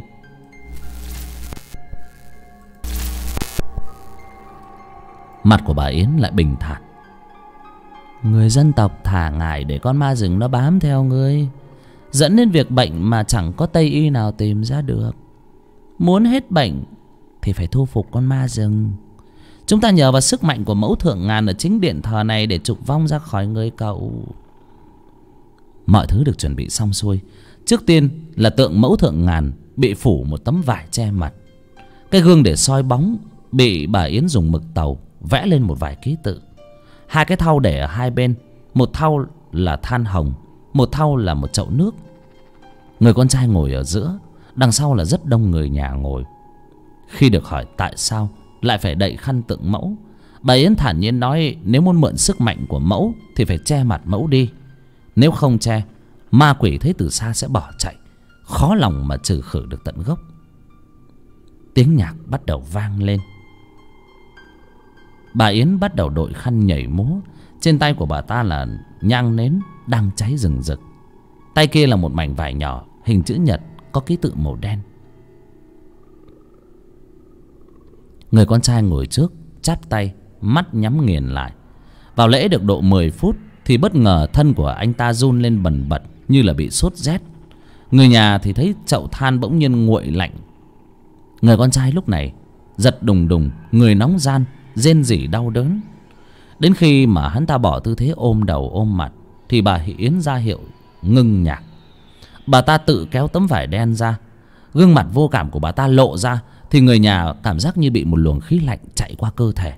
Mặt của bà Yến lại bình thản. Người dân tộc thả ngải để con ma rừng nó bám theo ngươi, dẫn đến việc bệnh mà chẳng có tây y nào tìm ra được. Muốn hết bệnh thì phải thu phục con ma rừng. Chúng ta nhờ vào sức mạnh của mẫu thượng ngàn ở chính điện thờ này để trục vong ra khỏi người cậu. Mọi thứ được chuẩn bị xong xuôi. Trước tiên là tượng mẫu thượng ngàn bị phủ một tấm vải che mặt. Cái gương để soi bóng bị bà Yến dùng mực tàu vẽ lên một vài ký tự. Hai cái thau để ở hai bên. Một thau là than hồng, một thau là một chậu nước. Người con trai ngồi ở giữa, đằng sau là rất đông người nhà ngồi. Khi được hỏi tại sao lại phải đậy khăn tượng mẫu, bà Yến thản nhiên nói nếu muốn mượn sức mạnh của mẫu thì phải che mặt mẫu đi. Nếu không che, ma quỷ thấy từ xa sẽ bỏ chạy, khó lòng mà trừ khử được tận gốc. Tiếng nhạc bắt đầu vang lên. Bà Yến bắt đầu đội khăn nhảy múa. Trên tay của bà ta là nhang nến đang cháy rừng rực. Tay kia là một mảnh vải nhỏ hình chữ nhật có ký tự màu đen. Người con trai ngồi trước chắp tay, mắt nhắm nghiền lại. Vào lễ được độ 10 phút thì bất ngờ thân của anh ta run lên bần bật như là bị sốt rét. Người nhà thì thấy chậu than bỗng nhiên nguội lạnh. Người con trai lúc này giật đùng đùng, người nóng ran, rên rỉ đau đớn. Đến khi mà hắn ta bỏ tư thế ôm đầu ôm mặt thì bà Yến ra hiệu ngưng nhạc. Bà ta tự kéo tấm vải đen ra. Gương mặt vô cảm của bà ta lộ ra thì người nhà cảm giác như bị một luồng khí lạnh chạy qua cơ thể.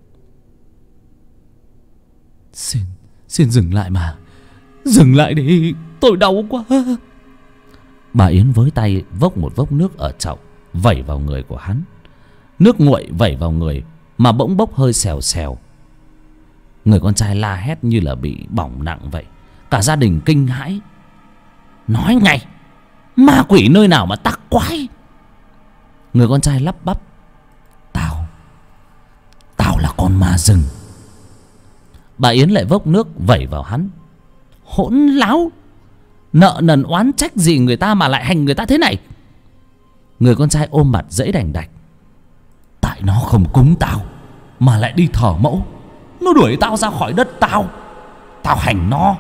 Xin dừng lại mà. Dừng lại đi, tôi đau quá. Bà Yến với tay vốc một vốc nước ở chậu vẩy vào người của hắn. Nước nguội vẩy vào người mà bỗng bốc hơi xèo xèo. Người con trai la hét như là bị bỏng nặng vậy. Cả gia đình kinh hãi. Nói ngay, ma quỷ nơi nào mà tắc quái? Người con trai lắp bắp: Tao là con ma rừng. Bà Yến lại vốc nước vẩy vào hắn. Hỗn láo, nợ nần oán trách gì người ta mà lại hành người ta thế này? Người con trai ôm mặt dãy đành đạch: Tại nó không cúng tao mà lại đi thờ mẫu. Nó đuổi tao ra khỏi đất tao, tao hành nó.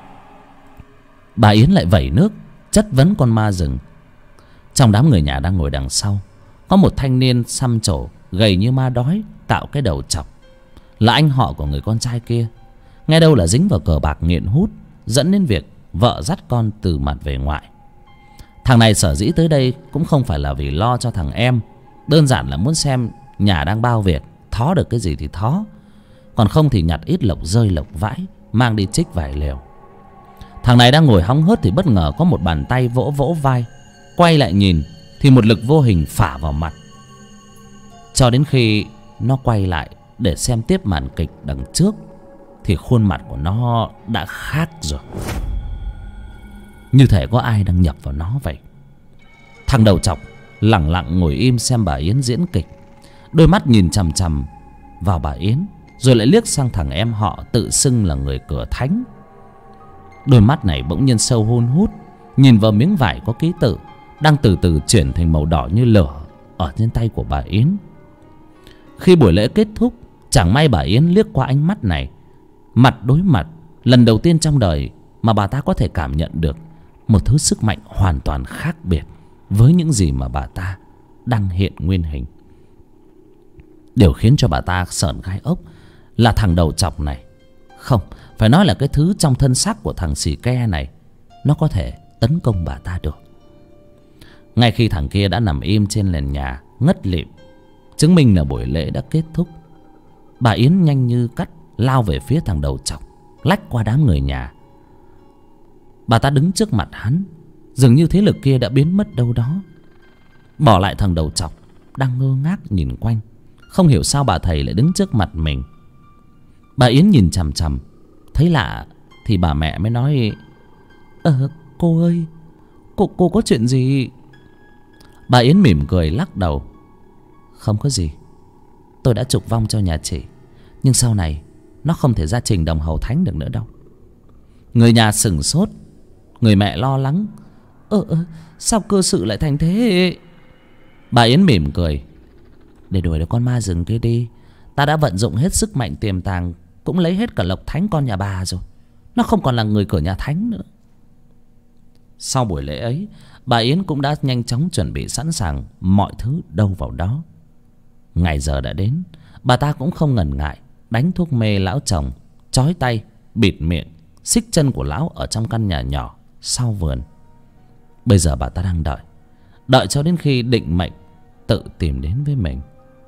Bà Yến lại vẩy nước chất vấn con ma rừng. Trong đám người nhà đang ngồi đằng sau có một thanh niên xăm trổ gầy như ma đói, tạo cái đầu chọc, là anh họ của người con trai kia. Nghe đâu là dính vào cờ bạc nghiện hút, dẫn đến việc vợ dắt con từ mặt về ngoại. Thằng này sở dĩ tới đây cũng không phải là vì lo cho thằng em, đơn giản là muốn xem nhà đang bao việc, thó được cái gì thì thó, còn không thì nhặt ít lộc rơi lộc vãi mang đi trích vài liều. Thằng này đang ngồi hóng hớt thì bất ngờ có một bàn tay vỗ vỗ vai. Quay lại nhìn thì một lực vô hình phả vào mặt. Cho đến khi nó quay lại để xem tiếp màn kịch đằng trước thì khuôn mặt của nó đã khác rồi, như thể có ai đang nhập vào nó vậy. Thằng đầu trọc lẳng lặng ngồi im xem bà Yến diễn kịch, đôi mắt nhìn chằm chằm vào bà Yến, rồi lại liếc sang thằng em họ tự xưng là người cửa thánh. Đôi mắt này bỗng nhiên sâu hun hút, nhìn vào miếng vải có ký tự đang từ từ chuyển thành màu đỏ như lửa ở trên tay của bà Yến. Khi buổi lễ kết thúc, chẳng may bà Yến liếc qua ánh mắt này. Mặt đối mặt, lần đầu tiên trong đời mà bà ta có thể cảm nhận được một thứ sức mạnh hoàn toàn khác biệt với những gì mà bà ta đang hiện nguyên hình. Điều khiến cho bà ta sởn gai ốc là thằng đầu trọc này, không, phải nói là cái thứ trong thân xác của thằng xì ke này, nó có thể tấn công bà ta được. Ngay khi thằng kia đã nằm im trên nền nhà ngất lịm, chứng minh là buổi lễ đã kết thúc, bà Yến nhanh như cắt lao về phía thằng đầu trọc, lách qua đám người nhà. Bà ta đứng trước mặt hắn, dường như thế lực kia đã biến mất đâu đó, bỏ lại thằng đầu trọc đang ngơ ngác nhìn quanh. Không hiểu sao bà thầy lại đứng trước mặt mình. Bà Yến nhìn chằm chằm, thấy lạ thì bà mẹ mới nói: Cô ơi, cô có chuyện gì? Bà Yến mỉm cười lắc đầu: Không có gì, tôi đã trục vong cho nhà chị, nhưng sau này nó không thể ra trình đồng hầu thánh được nữa đâu. Người nhà sửng sốt, người mẹ lo lắng: Sao cơ sự lại thành thế? Bà Yến mỉm cười: Để đuổi được con ma rừng kia đi, ta đã vận dụng hết sức mạnh tiềm tàng, cũng lấy hết cả lộc thánh con nhà bà rồi. Nó không còn là người cửa nhà thánh nữa. Sau buổi lễ ấy, bà Yến cũng đã nhanh chóng chuẩn bị sẵn sàng mọi thứ đâu vào đó. Ngày giờ đã đến, bà ta cũng không ngần ngại đánh thuốc mê lão chồng, trói tay, bịt miệng, xích chân của lão ở trong căn nhà nhỏ sau vườn. Bây giờ bà ta đang đợi cho đến khi định mệnh tự tìm đến với mình.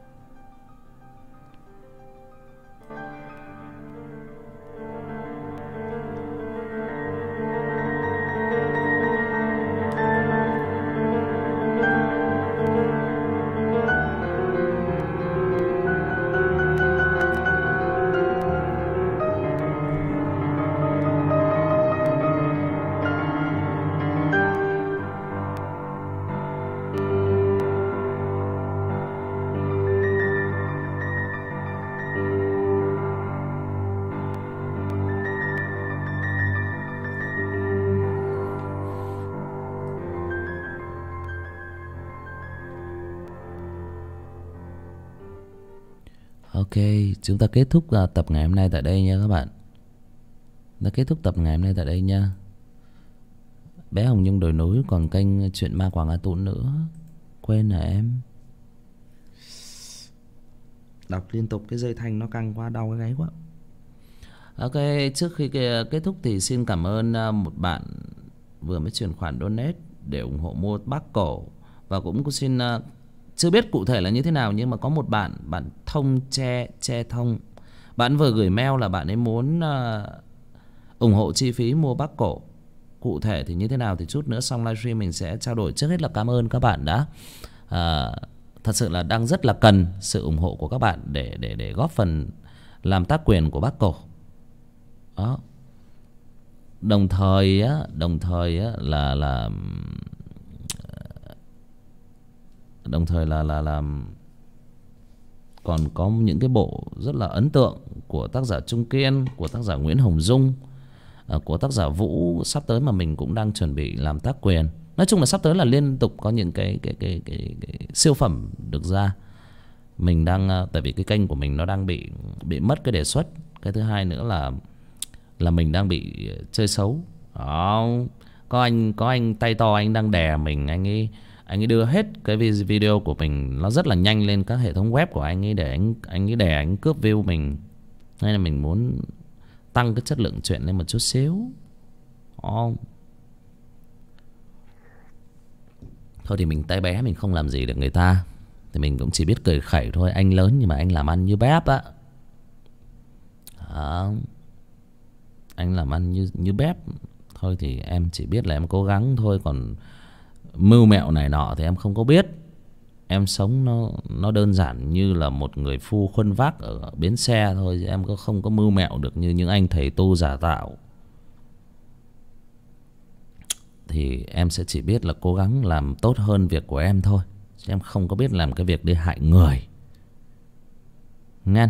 Ok, chúng ta kết thúc tập ngày hôm nay tại đây nha các bạn. Đã kết thúc tập ngày hôm nay tại đây nha. Bé Hồng Nhung đồi núi còn kênh Chuyện Ma Quảng Hà Tún nữa. Quên hả em? Đọc liên tục cái dây thanh nó căng quá, đau cái gáy quá. Ok, trước khi kết thúc thì xin cảm ơn một bạn vừa mới chuyển khoản donate để ủng hộ mua bác cổ. Và cũng xin chưa biết cụ thể là như thế nào, nhưng mà có một bạn Thông Che Thông, bạn vừa gửi mail là bạn ấy muốn ủng hộ chi phí mua bác cổ. Cụ thể thì như thế nào thì chút nữa xong livestream mình sẽ trao đổi. Trước hết là cảm ơn các bạn đã thật sự là đang rất là cần sự ủng hộ của các bạn để góp phần làm tác quyền của bác cổ. Đó. Đồng thời là còn có những cái bộ rất là ấn tượng của tác giả Trung Kiên, của tác giả Nguyễn Hồng Dung, của tác giả Vũ sắp tới mà mình cũng đang chuẩn bị làm tác quyền. Nói chung là sắp tới là liên tục có những cái siêu phẩm được ra. Mình đang tại vì cái kênh của mình nó đang bị mất cái đề xuất. Cái thứ hai nữa là mình đang bị chơi xấu. Đó. Có anh tay to, anh đang đè mình, anh ấy đưa hết cái video của mình nó rất là nhanh lên các hệ thống web của anh ấy để anh ấy đè, anh cướp view mình. Nên là mình muốn tăng cái chất lượng chuyện lên một chút xíu. Thôi thì mình tay bé, mình không làm gì được người ta, thì mình cũng chỉ biết cười khẩy thôi. Anh lớn nhưng mà anh làm ăn như bếp á. Anh làm ăn như bếp. Thôi thì em chỉ biết là em cố gắng thôi. Còn mưu mẹo này nọ thì em không có biết. Em sống nó đơn giản như là một người phu khuân vác ở bến xe thôi, chứ em không có mưu mẹo được như những anh thầy tu giả tạo. Thì em sẽ chỉ biết là cố gắng làm tốt hơn việc của em thôi, chứ em không có biết làm cái việc để hại người. Nghe.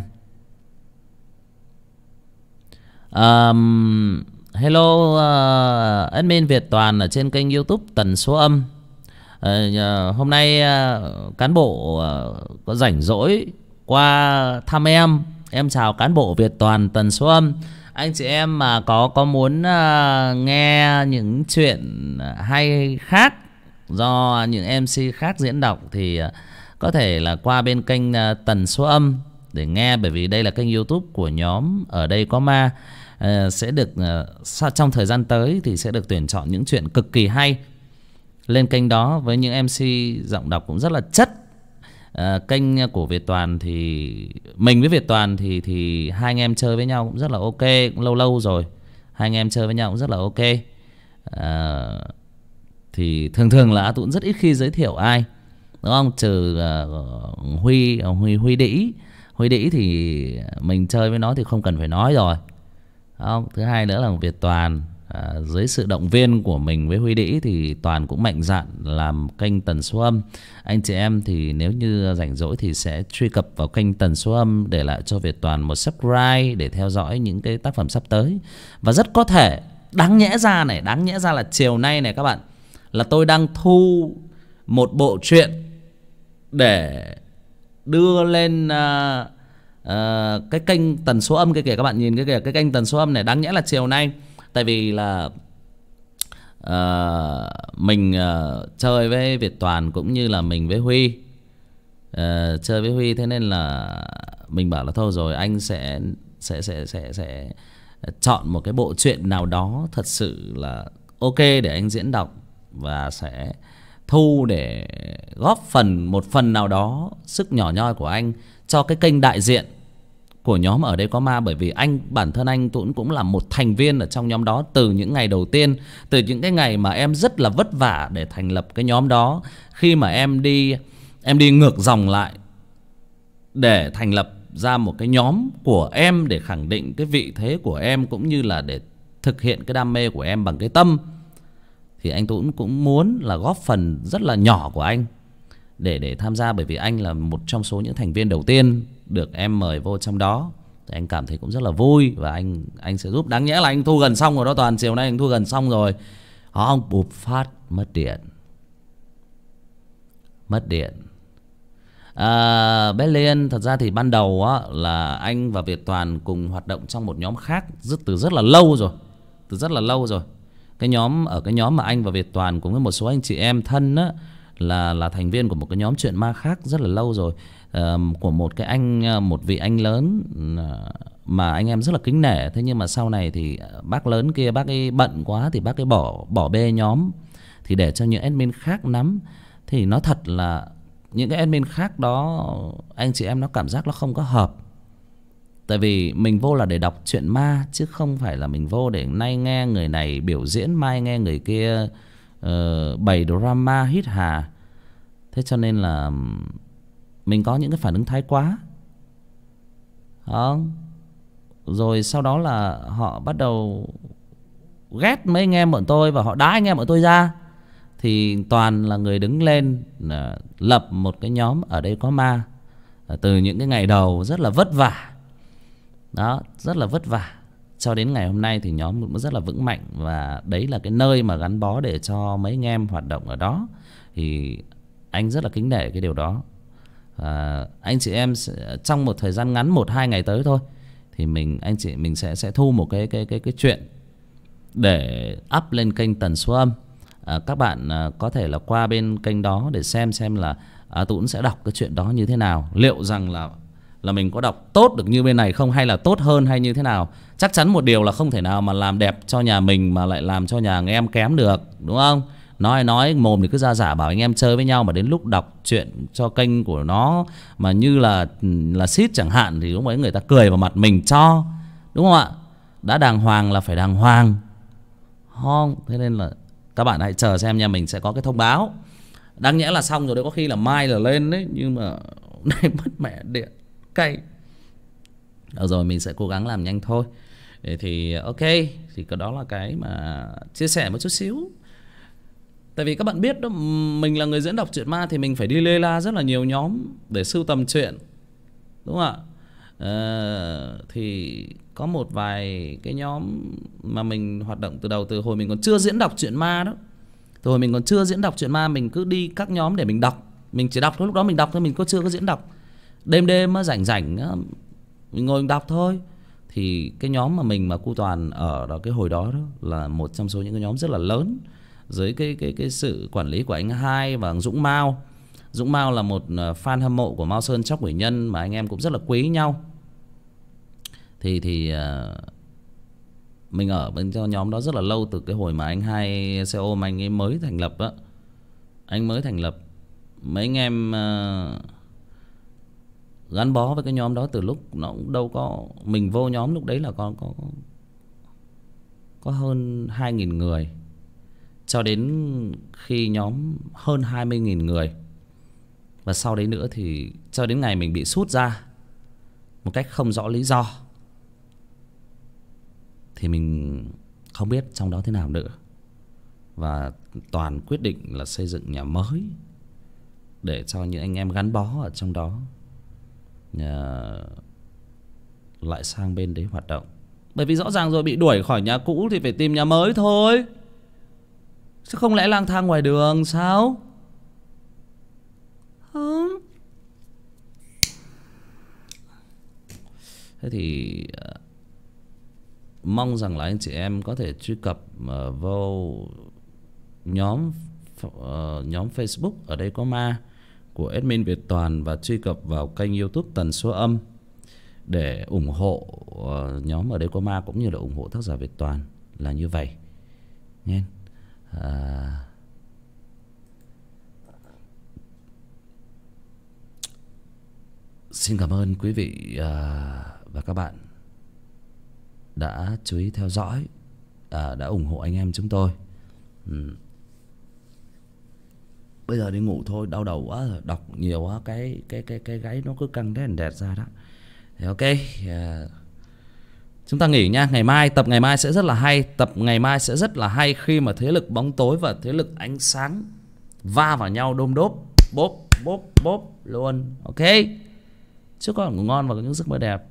Hello admin Việt Toàn ở trên kênh YouTube Tần Số Âm. Hôm nay cán bộ có rảnh rỗi qua thăm em chào cán bộ Việt Toàn tần số âm. Anh chị em mà có muốn nghe những chuyện hay khác do những MC khác diễn đọc thì có thể là qua bên kênh tần số âm để nghe, bởi vì đây là kênh YouTube của nhóm Ở Đây Có Ma. Sẽ được trong thời gian tới thì sẽ được tuyển chọn những chuyện cực kỳ hay lên kênh đó với những MC giọng đọc cũng rất là chất. Kênh của Việt Toàn thì mình với Việt Toàn thì hai anh em chơi với nhau cũng rất là ok, cũng lâu lâu rồi hai anh em chơi với nhau cũng rất là ok. Thì thường là Tuấn rất ít khi giới thiệu ai, đúng không, trừ Huy Đĩ thì mình chơi với nó thì không cần phải nói rồi, không. Thứ hai nữa là Việt Toàn, dưới sự động viên của mình với Huy Đĩ thì Toàn cũng mạnh dạn làm kênh tần số âm. Anh chị em thì nếu như rảnh rỗi thì sẽ truy cập vào kênh tần số âm, để lại cho Việt Toàn một subscribe để theo dõi những cái tác phẩm sắp tới. Và rất có thể đáng nhẽ ra là chiều nay này các bạn, là tôi đang thu một bộ truyện để đưa lên cái kênh tần số âm kia kìa. Các bạn nhìn cái kìa, cái kênh tần số âm này đáng nhẽ là chiều nay. Tại vì là mình chơi với Việt Toàn cũng như là mình với Huy chơi với Huy, thế nên là mình bảo là thôi rồi anh sẽ chọn một cái bộ truyện nào đó thật sự là ok để anh diễn đọc, và sẽ thu để góp một phần nào đó sức nhỏ nhoi của anh cho cái kênh đại diện của nhóm Ở Đây Có Ma. Bởi vì bản thân anh cũng là một thành viên ở trong nhóm đó từ những ngày đầu tiên, từ những cái ngày mà em rất là vất vả để thành lập cái nhóm đó. Khi mà em đi ngược dòng lại để thành lập ra một cái nhóm của em để khẳng định cái vị thế của em, cũng như là để thực hiện cái đam mê của em bằng cái tâm, thì anh cũng muốn là góp phần rất là nhỏ của anh để tham gia. Bởi vì anh là một trong số những thành viên đầu tiên được em mời vô trong đó, thì anh cảm thấy cũng rất là vui, và anh sẽ giúp. Đáng nhẽ là anh thu gần xong rồi đó Toàn, chiều nay anh thu gần xong rồi, không bụp phát mất điện. Bé Liên, thật ra thì ban đầu á, là anh và Việt Toàn cùng hoạt động trong một nhóm khác từ rất là lâu rồi. Cái nhóm mà anh và Việt Toàn cùng với một số anh chị em thân á, là thành viên của một cái nhóm chuyện ma khác rất là lâu rồi, của một vị anh lớn mà anh em rất là kính nể. Thế nhưng mà sau này thì bác lớn kia, bác ấy bận quá thì bác ấy bỏ bê nhóm, thì để cho những admin khác nắm. Thì nói thật là những cái admin khác đó, anh chị em nó cảm giác nó không có hợp. Tại vì mình vô là để đọc chuyện ma, chứ không phải là mình vô để nay nghe người này biểu diễn, mai nghe người kia bày drama hít hà. Thế cho nên là mình có những cái phản ứng thái quá, không? Rồi sau đó là họ bắt đầu ghét mấy anh em bọn tôi và họ đá anh em bọn tôi ra. Thì Toàn là người đứng lên lập một cái nhóm Ở Đây Có Ma. Từ những cái ngày đầu rất là vất vả đó, rất là vất vả, cho đến ngày hôm nay thì nhóm cũng rất là vững mạnh. Và đấy là cái nơi mà gắn bó để cho mấy anh em hoạt động ở đó. Thì anh rất là kính nể cái điều đó. Anh chị em trong một thời gian ngắn 1-2 ngày tới thôi, thì mình sẽ thu một cái chuyện để up lên kênh tần số âm. Các bạn có thể là qua bên kênh đó để xem là Tuấn sẽ đọc cái chuyện đó như thế nào, liệu rằng là mình có đọc tốt được như bên này không, hay là tốt hơn, hay như thế nào. Chắc chắn một điều là không thể nào mà làm đẹp cho nhà mình mà lại làm cho nhà anh em kém được, đúng không? Nói mồm thì cứ ra giả bảo anh em chơi với nhau, mà đến lúc đọc chuyện cho kênh của nó mà như là shit chẳng hạn, thì lúc ấy người ta cười vào mặt mình cho, đúng không ạ? Đã đàng hoàng là phải đàng hoàng, không? Thế nên là các bạn hãy chờ xem nha, mình sẽ có cái thông báo. Đáng nhẽ là xong rồi đấy, có khi là mai là lên đấy, nhưng mà nay mất mẹ điện cay. Rồi mình sẽ cố gắng làm nhanh thôi. Thì ok, thì cái đó là cái mà chia sẻ một chút xíu. Tại vì các bạn biết đó, mình là người diễn đọc truyện ma thì mình phải đi lê la rất là nhiều nhóm để sưu tầm chuyện, đúng không ạ? Thì có một vài cái nhóm mà mình hoạt động từ hồi mình còn chưa diễn đọc truyện ma đó. Từ hồi mình còn chưa diễn đọc truyện ma, mình cứ đi các nhóm để mình đọc. Mình chỉ đọc thôi, lúc đó mình đọc thôi, mình chưa có diễn đọc. Đêm đêm á, rảnh rảnh á, mình ngồi mình đọc thôi. Thì cái nhóm mà mình mà cu Toàn ở đó, cái hồi đó, là một trong số những cái nhóm rất là lớn dưới cái sự quản lý của anh Hai và Dũng Mao. Dũng Mao là một fan hâm mộ của Mao Sơn Chóc Quỷ Nhân mà anh em cũng rất là quý nhau. Thì mình ở bên trong nhóm đó rất là lâu, từ cái hồi mà anh Hai xe ôm anh ấy mới thành lập á. Anh mới thành lập, mấy anh em gắn bó với cái nhóm đó từ lúc nó cũng đâu có, mình vô nhóm lúc đấy là có hơn 2.000 người, cho đến khi nhóm hơn 20.000 người. Và sau đấy nữa thì cho đến ngày mình bị sút ra một cách không rõ lý do, thì mình không biết trong đó thế nào nữa. Và Toàn quyết định là xây dựng nhà mới để cho những anh em gắn bó ở trong đó lại sang bên đấy hoạt động. Bởi vì rõ ràng rồi, bị đuổi khỏi nhà cũ thì phải tìm nhà mới thôi, chứ không lẽ lang thang ngoài đường sao? Không. Thế thì mong rằng là anh chị em có thể truy cập vào nhóm Facebook Ở Đây Có Ma của admin Việt Toàn, và truy cập vào kênh YouTube Tần Số Âm để ủng hộ nhóm Ở Đây Có Ma, cũng như là ủng hộ tác giả Việt Toàn, là như vậy nghe. Xin cảm ơn quý vị và các bạn đã chú ý theo dõi, đã ủng hộ anh em chúng tôi. Bây giờ đi ngủ thôi, đau đầu quá rồi, đọc nhiều quá cái gáy nó cứ căng đét đẹt ra đó. Thì ok, chúng ta nghỉ nha. Ngày mai, tập ngày mai sẽ rất là hay. Tập ngày mai sẽ rất là hay khi mà thế lực bóng tối và thế lực ánh sáng va vào nhau, đôm đốp, bốp bốp bốp luôn. Ok, chúc các bạn ngủ ngon và có những giấc mơ đẹp.